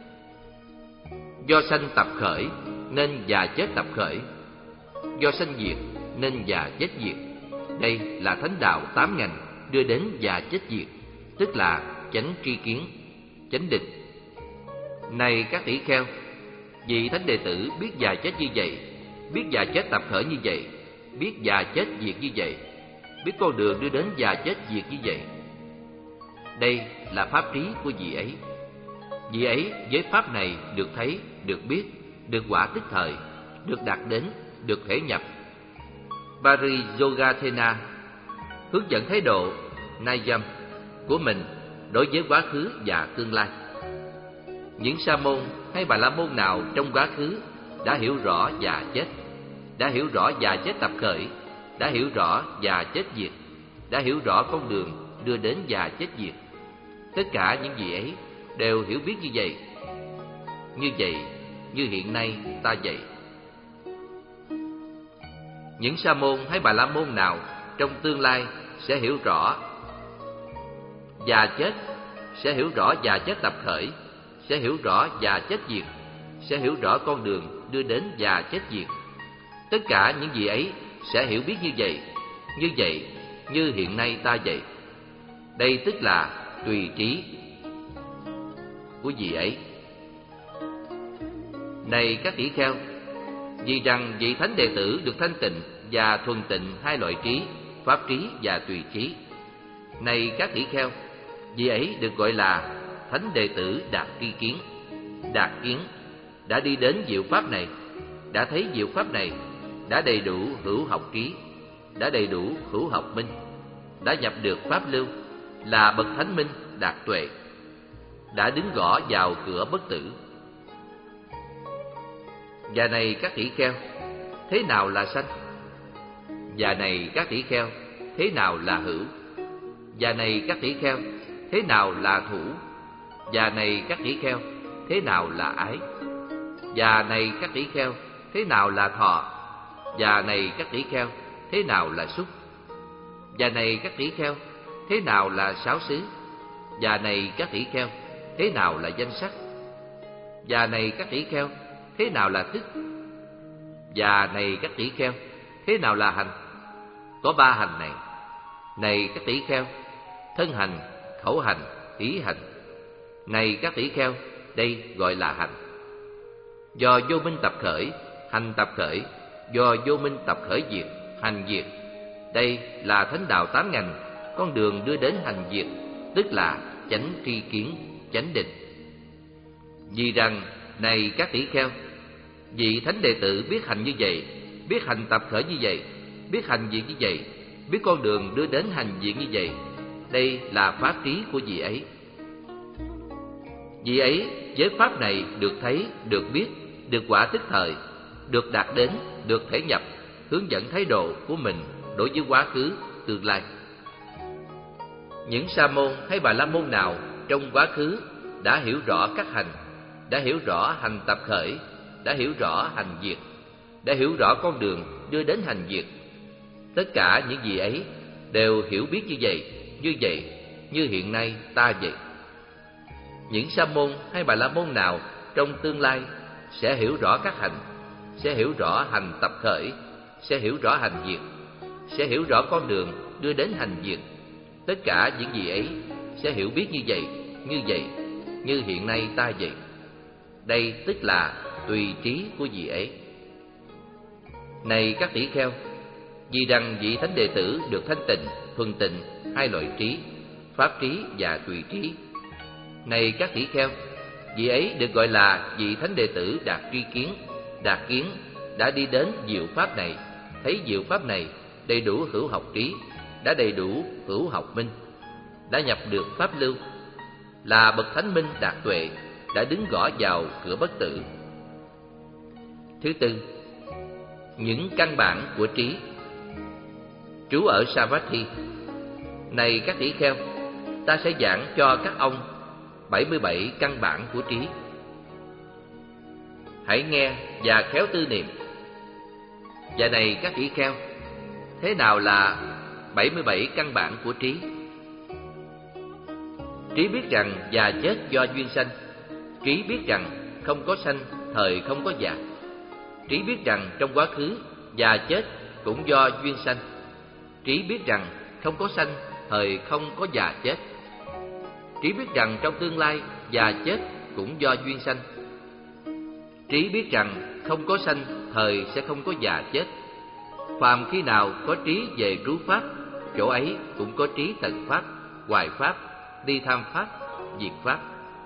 Do sanh tập khởi nên già chết tập khởi. Do sanh diệt nên già chết diệt. Đây là thánh đạo tám ngành đưa đến già chết diệt, tức là chánh tri kiến, chánh định. Này các tỷ kheo, vị thánh đệ tử biết già chết như vậy, biết già chết tập khởi như vậy, biết già chết diệt như vậy, biết con đường đưa đến già chết diệt như vậy. Đây là pháp trí của vị ấy. Vị ấy với pháp này được thấy, được biết, được quả tức thời, được đạt đến, được thể nhập. Pariyogathena hướng dẫn thái độ Nayam của mình đối với quá khứ và tương lai. Những sa môn hay bà la môn nào trong quá khứ đã hiểu rõ già chết, đã hiểu rõ già chết tập khởi, đã hiểu rõ già chết diệt, đã hiểu rõ con đường đưa đến già chết diệt, tất cả những gì ấy đều hiểu biết như vậy. Như vậy, như hiện nay ta dạy. Những sa môn hay bà la môn nào trong tương lai sẽ hiểu rõ già chết, sẽ hiểu rõ già chết tập khởi, sẽ hiểu rõ già chết diệt, sẽ hiểu rõ con đường đưa đến già chết diệt. Tất cả những gì ấy sẽ hiểu biết như vậy, như vậy, như hiện nay ta dạy. Đây tức là tùy trí của vị ấy. Này các tỷ kheo, vì rằng vị thánh đệ tử được thanh tịnh và thuần tịnh hai loại trí, pháp trí và tùy trí. Này các tỷ kheo, vị ấy được gọi là thánh đệ tử đạt tri kiến, đạt kiến, đã đi đến diệu pháp này, đã thấy diệu pháp này, đã đầy đủ hữu học trí, đã đầy đủ hữu học minh, đã nhập được pháp lưu, là bậc thánh minh đạt tuệ, đã đứng gõ vào cửa bất tử. Và này các tỷ kheo, thế nào là sanh? Và này các tỷ kheo, thế nào là hữu? Và này các tỷ kheo, thế nào là thủ? Và này các tỷ kheo, thế nào là ái? Và này các tỷ kheo, thế nào là thọ? Và này các tỷ kheo, thế nào là xúc? Và này các tỷ kheo, thế nào là sáu xứ? Và này các tỷ kheo, thế nào là danh sắc? Và này các tỷ kheo, thế nào là thức? Và này các tỷ kheo, thế nào là hành? Có ba hành này. Này các tỷ kheo, thân hành, khẩu hành, ý hành. Này các tỷ kheo, đây gọi là hành. Do vô minh tập khởi, hành tập khởi. Do vô minh tập khởi diệt, hành diệt. Đây là thánh đạo tám ngành, con đường đưa đến hành diệt, tức là chánh tri kiến, chánh định. Vì rằng, này các tỷ kheo, vị thánh đệ tử biết hành như vậy, biết hành tập khởi như vậy, biết hành diệt như vậy, biết con đường đưa đến hành diệt như vậy, đây là pháp trí của vị ấy. Vị ấy với pháp này được thấy, được biết, được quả tức thời, được đạt đến, được thể nhập, hướng dẫn thái độ của mình đối với quá khứ, tương lai. Những sa môn hay bà la môn nào trong quá khứ đã hiểu rõ các hành, đã hiểu rõ hành tập khởi, đã hiểu rõ hành diệt, đã hiểu rõ con đường đưa đến hành diệt, tất cả những gì ấy đều hiểu biết như vậy, như vậy, như hiện nay ta vậy. Những sa môn hay bà la môn nào trong tương lai sẽ hiểu rõ các hành, sẽ hiểu rõ hành tập khởi, sẽ hiểu rõ hành diệt, sẽ hiểu rõ con đường đưa đến hành diệt, tất cả những gì ấy sẽ hiểu biết như vậy, như vậy, như hiện nay ta vậy. Đây tức là tùy trí của vị ấy. Này các tỷ kheo, vì rằng vị thánh đệ tử được thanh tịnh, thuần tịnh, hai loại trí, pháp trí và tùy trí. Này các tỷ kheo, vị ấy được gọi là vị thánh đệ tử đạt tri kiến, đạt kiến, đã đi đến diệu pháp này, thấy diệu pháp này, đầy đủ hữu học trí, đã đầy đủ hữu học minh, đã nhập được pháp lưu, là bậc thánh minh đạt tuệ, đã đứng gõ vào cửa bất tử. Thứ tư, những căn bản của trí. Trú ở Savatthi. Này các tỷ kheo, ta sẽ giảng cho các ông bảy mươi bảy căn bản của trí. Hãy nghe và khéo tư niệm. Và này các tỷ kheo, thế nào là bảy mươi bảy căn bản của trí? Trí biết rằng già chết do duyên sanh. Trí biết rằng không có sanh, thời không có già. Trí biết rằng trong quá khứ, già chết cũng do duyên sanh. Trí biết rằng không có sanh, thời không có già chết. Trí biết rằng trong tương lai, già chết cũng do duyên sanh. Trí biết rằng không có sanh, thời sẽ không có già chết. Phàm khi nào có trí về trú pháp, chỗ ấy cũng có trí tận pháp, hoài pháp, đi tham pháp, diệt pháp.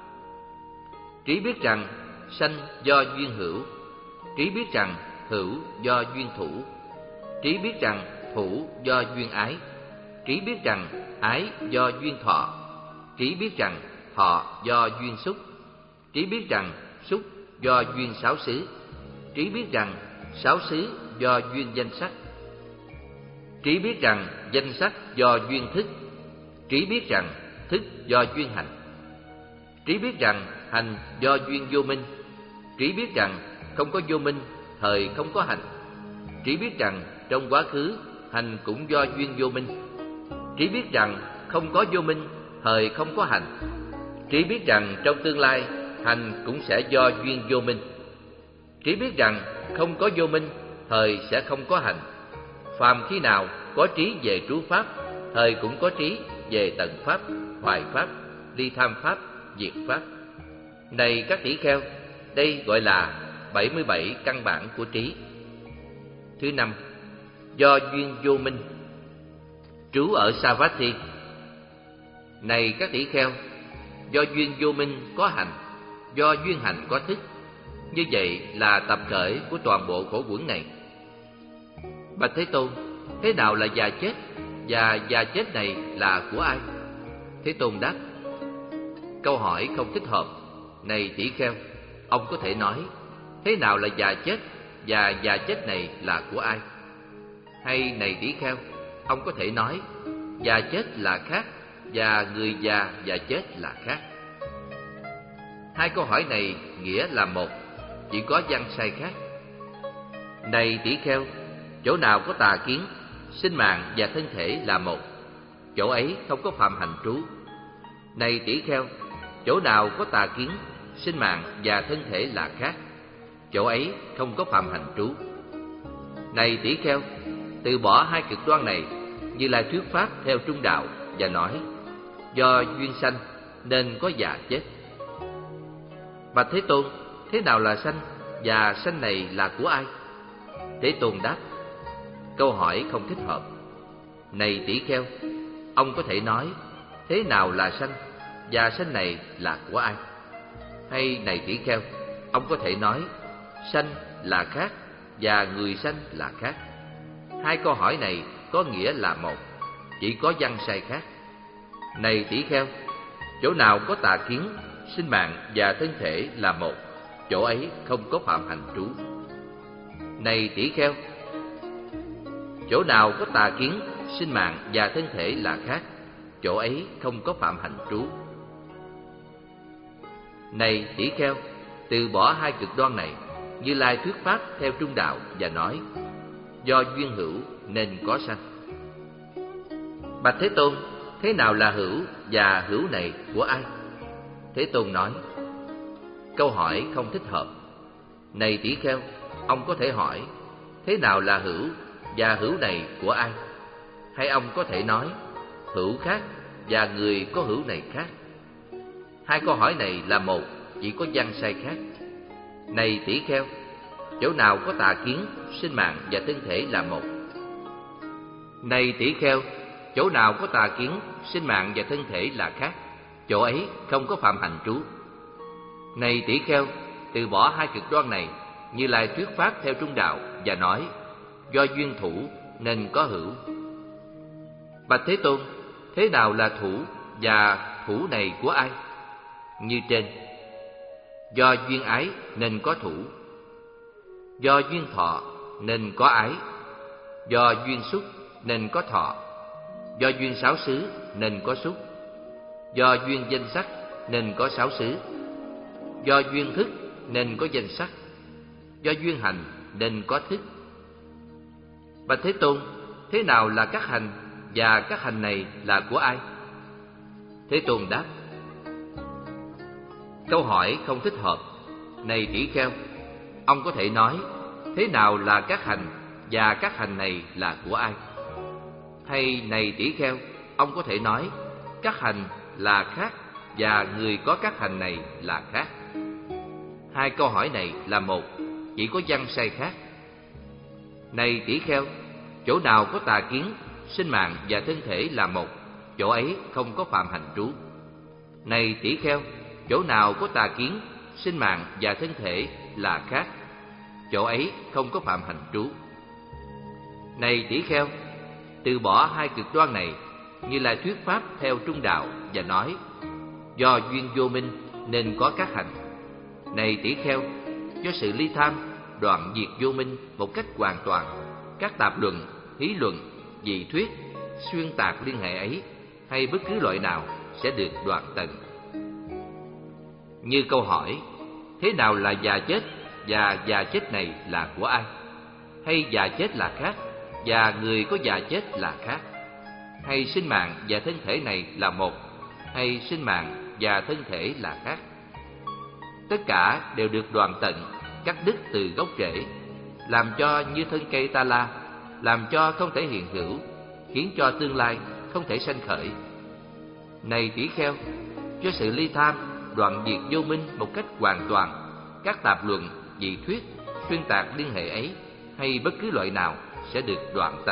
Trí biết rằng sanh do duyên hữu. Trí biết rằng hữu do duyên thủ. Trí biết rằng thủ do duyên ái. Trí biết rằng ái do duyên thọ. Trí biết rằng thọ do duyên xúc. Trí biết rằng xúc do duyên sáu xứ. Trí biết rằng sáu xứ do duyên danh sắc. Trí biết rằng danh sắc do duyên thức. Trí biết rằng thức do duyên hành. Trí biết rằng hành do duyên vô minh. Trí biết rằng không có vô minh, thời không có hành. Trí biết rằng trong quá khứ, hành cũng do duyên vô minh. Trí biết rằng không có vô minh, thời không có hành. Trí biết rằng trong tương lai, hành cũng sẽ do duyên vô minh. Trí biết rằng không có vô minh, thời sẽ không có hành. Phàm khi nào có trí về trú pháp, thời cũng có trí về tận pháp, hoài pháp, đi tham pháp, diệt pháp. Này các tỷ kheo, đây gọi là bảy mươi bảy căn bản của trí. Thứ năm, do duyên vô minh. Trú ở Savatthi. Này các tỷ kheo, do duyên vô minh có hành, do duyên hành có thức. Như vậy là tập khởi của toàn bộ khổ uẩn này. Bạch Thế Tôn, thế nào là già chết? Và già chết này là của ai? Thế Tôn đáp, câu hỏi không thích hợp. Này tỷ kheo, ông có thể nói, thế nào là già chết? Và già chết này là của ai? Hay này tỷ kheo, ông có thể nói, già chết là khác, và người già và chết là khác. Hai câu hỏi này nghĩa là một, chỉ có văn sai khác. Này tỷ kheo, chỗ nào có tà kiến, sinh mạng và thân thể là một, chỗ ấy không có phạm hành trú. Này tỷ kheo, chỗ nào có tà kiến, sinh mạng và thân thể là khác, chỗ ấy không có phạm hành trú. Này tỷ kheo, từ bỏ hai cực đoan này, Như Lai thuyết pháp theo trung đạo và nói: do duyên sanh nên có già chết. Bạch Thế Tôn, thế nào là sanh, và sanh này là của ai? Thế Tôn đáp: câu hỏi không thích hợp. Này tỷ kheo, ông có thể nói: thế nào là sanh, và sanh này là của ai? Hay này tỷ kheo, ông có thể nói: sanh là khác, và người sanh là khác. Hai câu hỏi này có nghĩa là một, chỉ có văn sai khác. Này tỷ kheo, chỗ nào có tà kiến, sinh mạng và thân thể là một, chỗ ấy không có phạm hành trú. Này tỷ kheo, chỗ nào có tà kiến, sinh mạng và thân thể là khác, chỗ ấy không có phạm hành trú. Này tỷ kheo, từ bỏ hai cực đoan này, Như Lai thuyết pháp theo trung đạo và nói: do duyên hữu nên có sanh. Bạch Thế Tôn, thế nào là hữu, và hữu này của ai? Thế Tôn nói: câu hỏi không thích hợp. Này tỷ kheo, ông có thể hỏi: thế nào là hữu, và hữu này của ai? Hay ông có thể nói: hữu khác, và người có hữu này khác. Hai câu hỏi này là một, chỉ có văn sai khác. Này tỷ kheo, chỗ nào có tà kiến, sinh mạng và thân thể là một. Này tỷ kheo, chỗ nào có tà kiến, sinh mạng và thân thể là khác, chỗ ấy không có phạm hành trú. Này tỷ kheo, từ bỏ hai cực đoan này, Như Lai thuyết pháp theo trung đạo và nói: do duyên thủ nên có hữu. Bạch Thế Tôn, thế nào là thủ, và thủ này của ai? Như trên: do duyên ái nên có thủ, do duyên thọ nên có ái, do duyên xúc nên có thọ, do duyên sáu xứ nên có xúc, do duyên danh sắc nên có sáu xứ, do duyên thức nên có danh sắc, do duyên hành nên có thức. Bạch Thế Tôn, thế nào là các hành, và các hành này là của ai? Thế Tôn đáp: câu hỏi không thích hợp. Này tỷ kheo, ông có thể nói: thế nào là các hành, và các hành này là của ai? Hay này tỷ kheo, ông có thể nói: các hành là khác, và người có các hành này là khác. Hai câu hỏi này là một, chỉ có văn sai khác. Này tỷ kheo, chỗ nào có tà kiến, sinh mạng và thân thể là một, chỗ ấy không có phạm hành trú. Này tỷ kheo, chỗ nào có tà kiến, sinh mạng và thân thể là khác, chỗ ấy không có phạm hành trú. Này tỷ kheo, từ bỏ hai cực đoan này, Như Lai thuyết pháp theo trung đạo và nói: do duyên vô minh nên có các hành. Này tỷ kheo, do sự ly tham đoạn diệt vô minh một cách hoàn toàn, các tạp luận, hí luận, dị thuyết, xuyên tạc liên hệ ấy, hay bất cứ loại nào sẽ được đoạn tận. Như câu hỏi: thế nào là già chết, và già chết này là của ai? Hay già chết là khác, và người có già chết là khác? Hay sinh mạng và thân thể này là một, hay sinh mạng và thân thể là khác? Tất cả đều được đoạn tận, cắt đứt từ gốc rễ, làm cho như thân cây ta la, làm cho không thể hiện hữu, khiến cho tương lai không thể sanh khởi. Này tỷ kheo, do sự ly tham đoạn diệt vô minh một cách hoàn toàn, các tạp luận, dị thuyết, xuyên tạc liên hệ ấy, hay bất cứ loại nào sẽ được đoạn tận.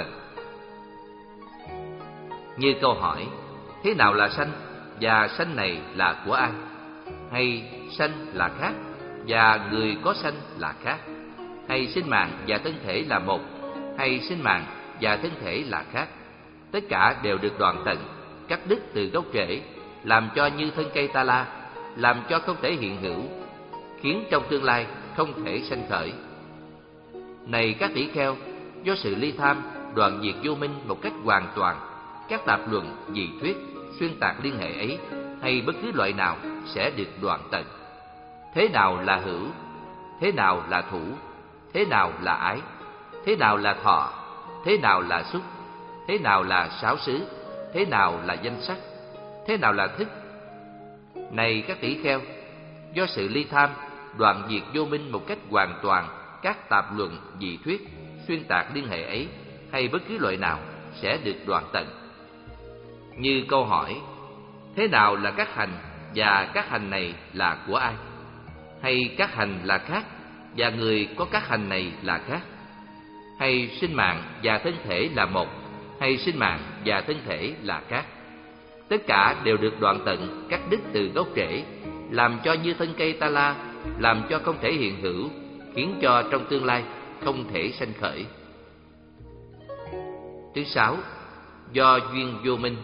Như câu hỏi: thế nào là sanh, và sanh này là của ai? Hay sanh là khác, và người có sanh là khác? Hay sinh mạng và thân thể là một, hay sinh mạng và thân thể là khác? Tất cả đều được đoạn tận, cắt đứt từ gốc rễ, làm cho như thân cây ta la, làm cho không thể hiện hữu, khiến trong tương lai không thể sanh khởi. Này các tỷ kheo, do sự ly tham đoạn diệt vô minh một cách hoàn toàn, các tạp luận, dị thuyết, xuyên tạc liên hệ ấy, hay bất cứ loại nào sẽ được đoạn tận. Thế nào là hữu, thế nào là thủ, thế nào là ái, thế nào là thọ, thế nào là xúc, thế nào là sáu xứ, thế nào là danh sắc, thế nào là thức? Này các tỷ kheo, do sự ly tham đoạn diệt vô minh một cách hoàn toàn, các tạp luận, dị thuyết, xuyên tạc liên hệ ấy hay bất cứ loại nào sẽ được đoạn tận. Như câu hỏi: thế nào là các hành và các hành này là của ai? Hay các hành là khác và người có các hành này là khác? Hay sinh mạng và thân thể là một, hay sinh mạng và thân thể là khác? Tất cả đều được đoạn tận, cắt đứt từ gốc rễ, làm cho như thân cây ta la, làm cho không thể hiện hữu, khiến cho trong tương lai không thể sanh khởi. Thứ sáu, do duyên vô minh.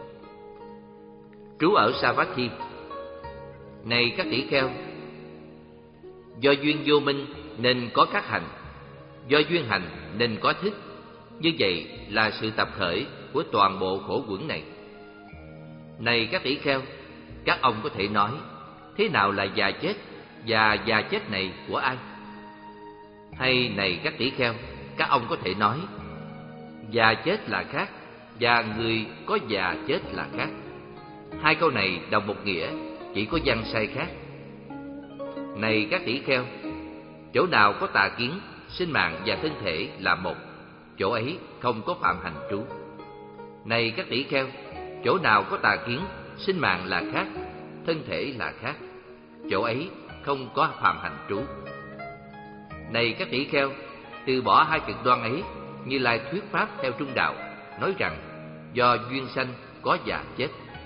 Trú ở Savatthi. Này các tỷ kheo, do duyên vô minh nên có các hành, do duyên hành nên có thức. Như vậy là sự tập khởi của toàn bộ khổ uẩn này. Này các tỷ kheo, các ông có thể nói: thế nào là già chết, và già chết này của ai? Hay này các tỷ kheo, các ông có thể nói: già chết là khác, và người có già chết là khác. Hai câu này đồng một nghĩa, chỉ có văn sai khác. Này các tỷ kheo, chỗ nào có tà kiến, sinh mạng và thân thể là một, chỗ ấy không có phạm hành trú. Này các tỷ kheo, chỗ nào có tà kiến, sinh mạng là khác, thân thể là khác, chỗ ấy không có phạm hành trú. Này các tỷ kheo, từ bỏ hai cực đoan ấy, Như Lai thuyết pháp theo trung đạo, nói rằng do duyên sanh có già chết.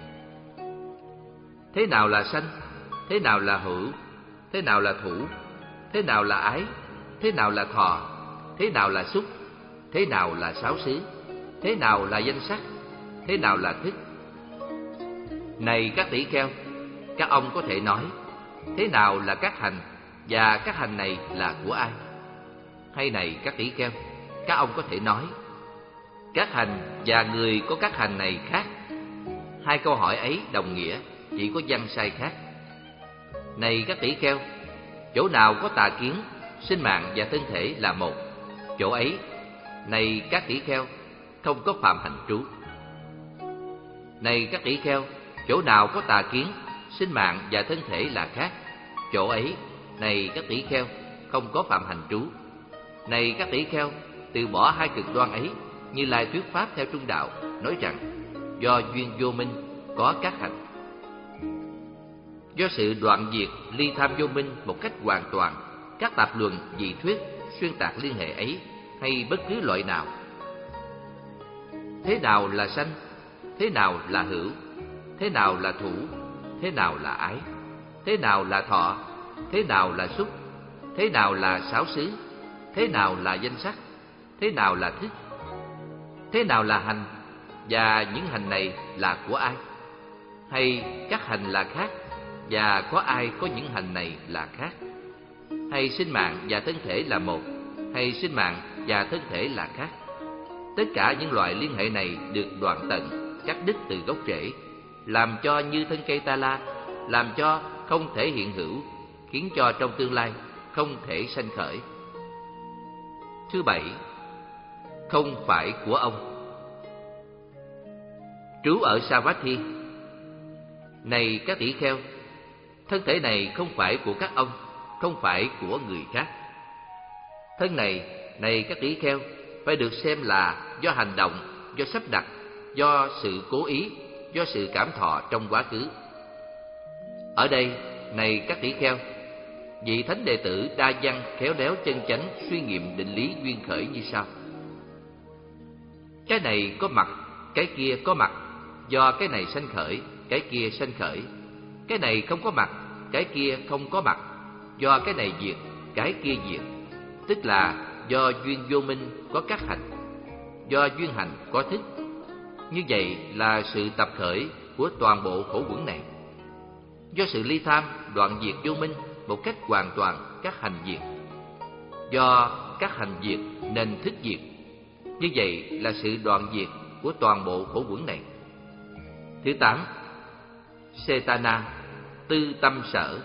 Thế nào là sanh? Thế nào là hữu? Thế nào là thủ? Thế nào là ái? Thế nào là thọ? Thế nào là xúc? Thế nào là sáu xứ? Thế nào là danh sắc? Thế nào là thức? Này các tỷ kheo, các ông có thể nói: thế nào là các hành, và các hành này là của ai? Hay này các tỷ kheo, các ông có thể nói: các hành và người có các hành này khác. Hai câu hỏi ấy đồng nghĩa, chỉ có văn sai khác. Này các tỷ kheo, chỗ nào có tà kiến, sinh mạng và thân thể là một, chỗ ấy, này các tỷ kheo, không có phạm hành trú. Này các tỷ kheo, chỗ nào có tà kiến, sinh mạng và thân thể là khác, chỗ ấy, này các tỷ kheo, không có phạm hành trú. Này các tỷ kheo, từ bỏ hai cực đoan ấy, Như Lai thuyết pháp theo trung đạo, nói rằng do duyên vô minh có các hành. Do sự đoạn diệt ly tham vô minh một cách hoàn toàn, các tạp luận, dị thuyết, xuyên tạc liên hệ ấy hay bất cứ loại nào. Thế nào là sanh? Thế nào là hữu? Thế nào là thủ? Thế nào là ái? Thế nào là thọ? Thế nào là xúc? Thế nào là sáu xứ? Thế nào là danh sắc? Thế nào là thức? Thế nào là hành? Và những hành này là của ai? Hay các hành là khác, và có ai có những hành này là khác? Hay sinh mạng và thân thể là một, hay sinh mạng và thân thể là khác? Tất cả những loại liên hệ này được đoạn tận, cắt đứt từ gốc rễ, làm cho như thân cây ta la, làm cho không thể hiện hữu, khiến cho trong tương lai không thể sanh khởi. Thứ bảy, không phải của ông. Trú ở Savatthi. Này các tỷ kheo, thân thể này không phải của các ông, không phải của người khác. Thân này, này các tỷ kheo, phải được xem là do hành động, do sắp đặt, do sự cố ý, do sự cảm thọ trong quá khứ. Ở đây, này các tỷ kheo, vị thánh đệ tử đa văn khéo léo chân chánh suy nghiệm định lý duyên khởi như sau: cái này có mặt, cái kia có mặt, do cái này sanh khởi, cái kia sanh khởi. Cái này không có mặt, cái kia không có mặt, do cái này diệt, cái kia diệt. Tức là do duyên vô minh có các hành, do duyên hành có thức. Như vậy là sự tập khởi của toàn bộ khổ uẩn này. Do sự ly tham đoạn diệt vô minh một cách hoàn toàn các hành diệt. Do các hành diệt nên thức diệt. Như vậy là sự đoạn diệt của toàn bộ khổ uẩn này. Thứ tám, Setana, tư tâm sở.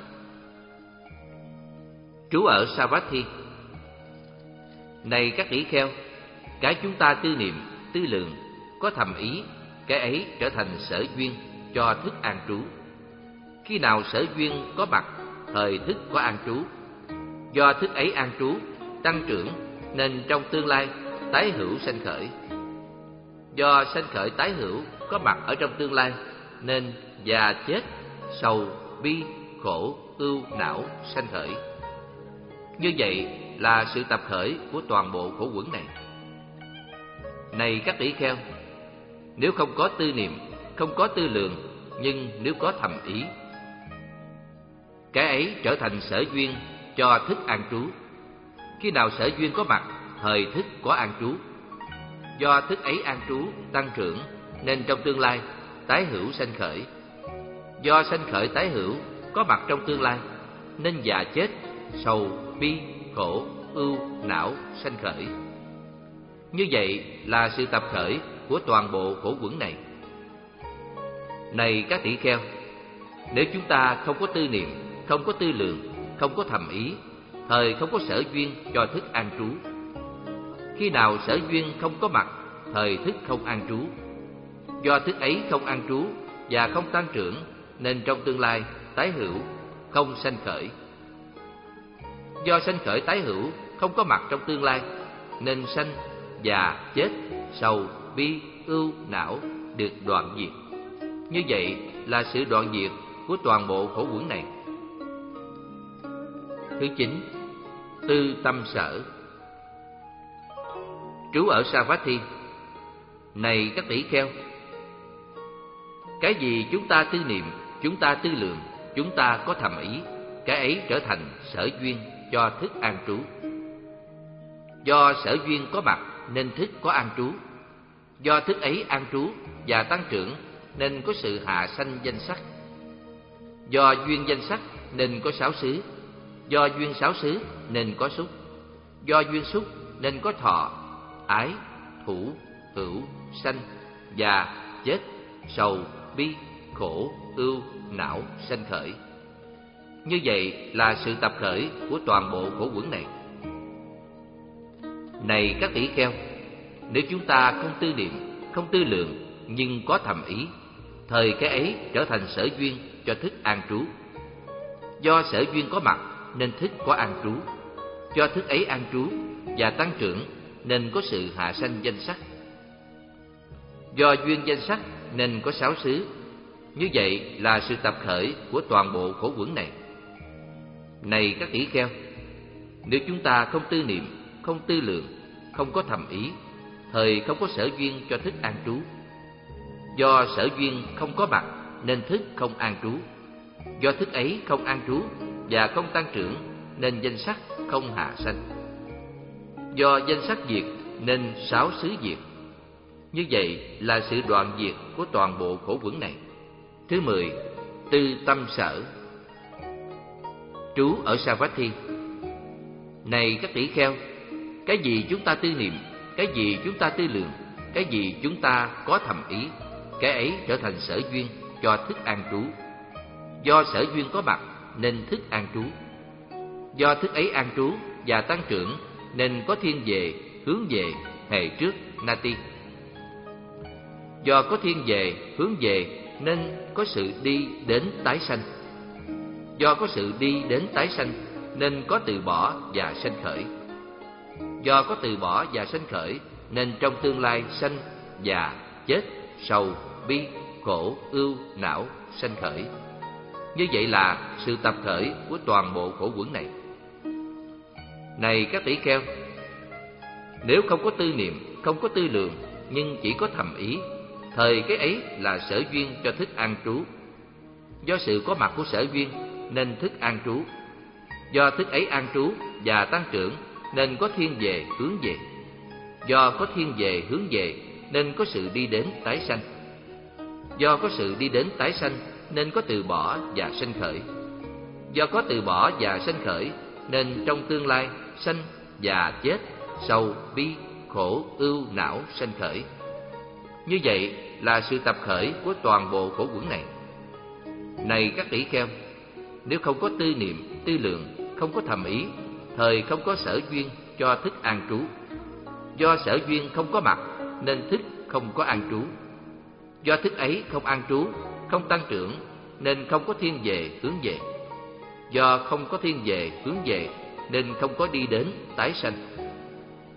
Trú ở Savatthi. Này các tỷ kheo, cái chúng ta tư niệm, tư lượng, có thầm ý, cái ấy trở thành sở duyên cho thức an trú. Khi nào sở duyên có mặt, thời thức có an trú. Do thức ấy an trú, tăng trưởng, nên trong tương lai tái hữu sanh khởi. Do sanh khởi tái hữu có mặt ở trong tương lai, nên già chết, sầu, bi, khổ, ưu, não sanh khởi. Như vậy là sự tập khởi của toàn bộ khổ uẩn này. Này các tỷ kheo, nếu không có tư niệm, không có tư lượng, nhưng nếu có thầm ý, cái ấy trở thành sở duyên cho thức an trú. Khi nào sở duyên có mặt, thời thức có an trú. Do thức ấy an trú tăng trưởng, nên trong tương lai tái hữu sanh khởi. Do sanh khởi tái hữu có mặt trong tương lai, nên già chết, sầu, bi, khổ, ưu, não sanh khởi. Như vậy là sự tập khởi của toàn bộ khổ uẩn này. Này các tỷ kheo, nếu chúng ta không có tư niệm, không có tư lượng, không có thầm ý, thời không có sở duyên cho thức an trú. Khi nào sở duyên không có mặt, thời thức không an trú. Do thức ấy không an trú và không tăng trưởng, nên trong tương lai tái hữu, không sanh khởi. Do sanh khởi tái hữu không có mặt trong tương lai, nên sanh, già, chết, sầu, bi, ưu, não được đoạn diệt. Như vậy là sự đoạn diệt của toàn bộ khổ uẩn này. Thứ chín, tư tâm sở. Trú ở Savatthi. Này các tỷ kheo, cái gì chúng ta tư niệm, chúng ta tư lượng, chúng ta có thầm ý, cái ấy trở thành sở duyên cho thức an trú. Do sở duyên có mặt nên thức có an trú. Do thức ấy an trú và tăng trưởng, nên có sự hạ sanh danh sắc. Do duyên danh sắc nên có sáu xứ. Do duyên sáu xứ nên có xúc. Do duyên xúc nên có thọ, ái, thủ, hữu, sanh, già, chết, sầu, bi, khổ, ưu, não sanh khởi. Như vậy là sự tập khởi của toàn bộ khổ uẩn này. Này các tỷ kheo, nếu chúng ta không tư niệm, không tư lượng, nhưng có thầm ý, thời cái ấy trở thành sở duyên cho thức an trú. Do sở duyên có mặt nên thức có an trú. Do thức ấy an trú và tăng trưởng, nên có sự hạ sanh danh sắc. Do duyên danh sắc nên có sáu xứ. Như vậy là sự tập khởi của toàn bộ khổ uẩn này. Này các tỷ kheo, nếu chúng ta không tư niệm, không tư lượng, không có thầm ý, thời không có sở duyên cho thức an trú. Do sở duyên không có mặt nên thức không an trú. Do thức ấy không an trú và không tăng trưởng, nên danh sắc không hạ sanh. Do danh sắc diệt nên sáu xứ diệt. Như vậy là sự đoạn diệt của toàn bộ khổ uẩn này. Thứ mười, tư tâm sở. Trú ở Savatthi. Này các tỷ kheo, cái gì chúng ta tư niệm, cái gì chúng ta tư lượng, cái gì chúng ta có thầm ý, cái ấy trở thành sở duyên cho thức an trú. Do sở duyên có mặt nên thức an trú. Do thức ấy an trú và tăng trưởng, nên có thiên về, hướng về, hệ trước, nati. Do có thiên về, hướng về, nên có sự đi đến tái sanh. Do có sự đi đến tái sanh, nên có từ bỏ và sanh khởi. Do có từ bỏ và sanh khởi, nên trong tương lai sanh, già, chết, sầu, bi, khổ, ưu, não sanh khởi. Như vậy là sự tập khởi của toàn bộ khổ uẩn này. Này các tỷ kheo, nếu không có tư niệm, không có tư lượng, nhưng chỉ có thầm ý, thời cái ấy là sở duyên cho thức an trú. Do sự có mặt của sở duyên nên thức an trú. Do thức ấy an trú và tăng trưởng, nên có thiên về, hướng về. Do có thiên về, hướng về, nên có sự đi đến tái sanh. Do có sự đi đến tái sanh, nên có từ bỏ và sanh khởi. Do có từ bỏ và sanh khởi, nên trong tương lai sanh, già, chết, sầu, bi, khổ, ưu, não sanh khởi. Như vậy là sự tập khởi của toàn bộ khổ uẩn này. Này các tỷ kheo, nếu không có tư niệm, tư lượng, không có thầm ý, thời không có sở duyên cho thức an trú. Do sở duyên không có mặt, nên thức không có an trú. Do thức ấy không an trú, không tăng trưởng, nên không có thiên về, hướng về. Do không có thiên về, hướng về, nên không có đi đến tái sanh.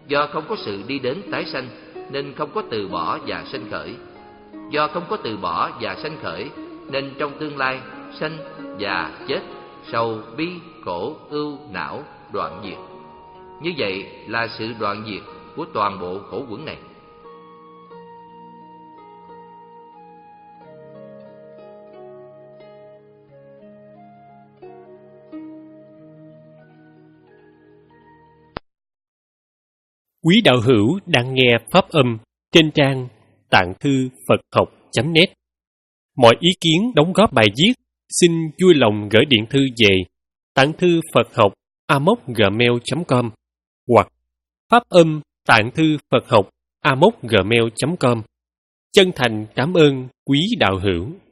Do không có sự đi đến tái sanh nên không có từ bỏ và sanh khởi. Do không có từ bỏ và sanh khởi nên trong tương lai sanh, già, chết, sầu, bi, khổ, ưu, não, đoạn diệt. Như vậy là sự đoạn diệt của toàn bộ khổ uẩn này. Quý đạo hữu đang nghe pháp âm trên trang tạng thư Phật học chấm net. Mọi ý kiến đóng góp bài viết xin vui lòng gửi điện thư về tạng thư Phật học a m o c gmail chấm com hoặc pháp âm tạng thư Phật học a m o c gmail chấm com. Chân thành cảm ơn quý đạo hữu.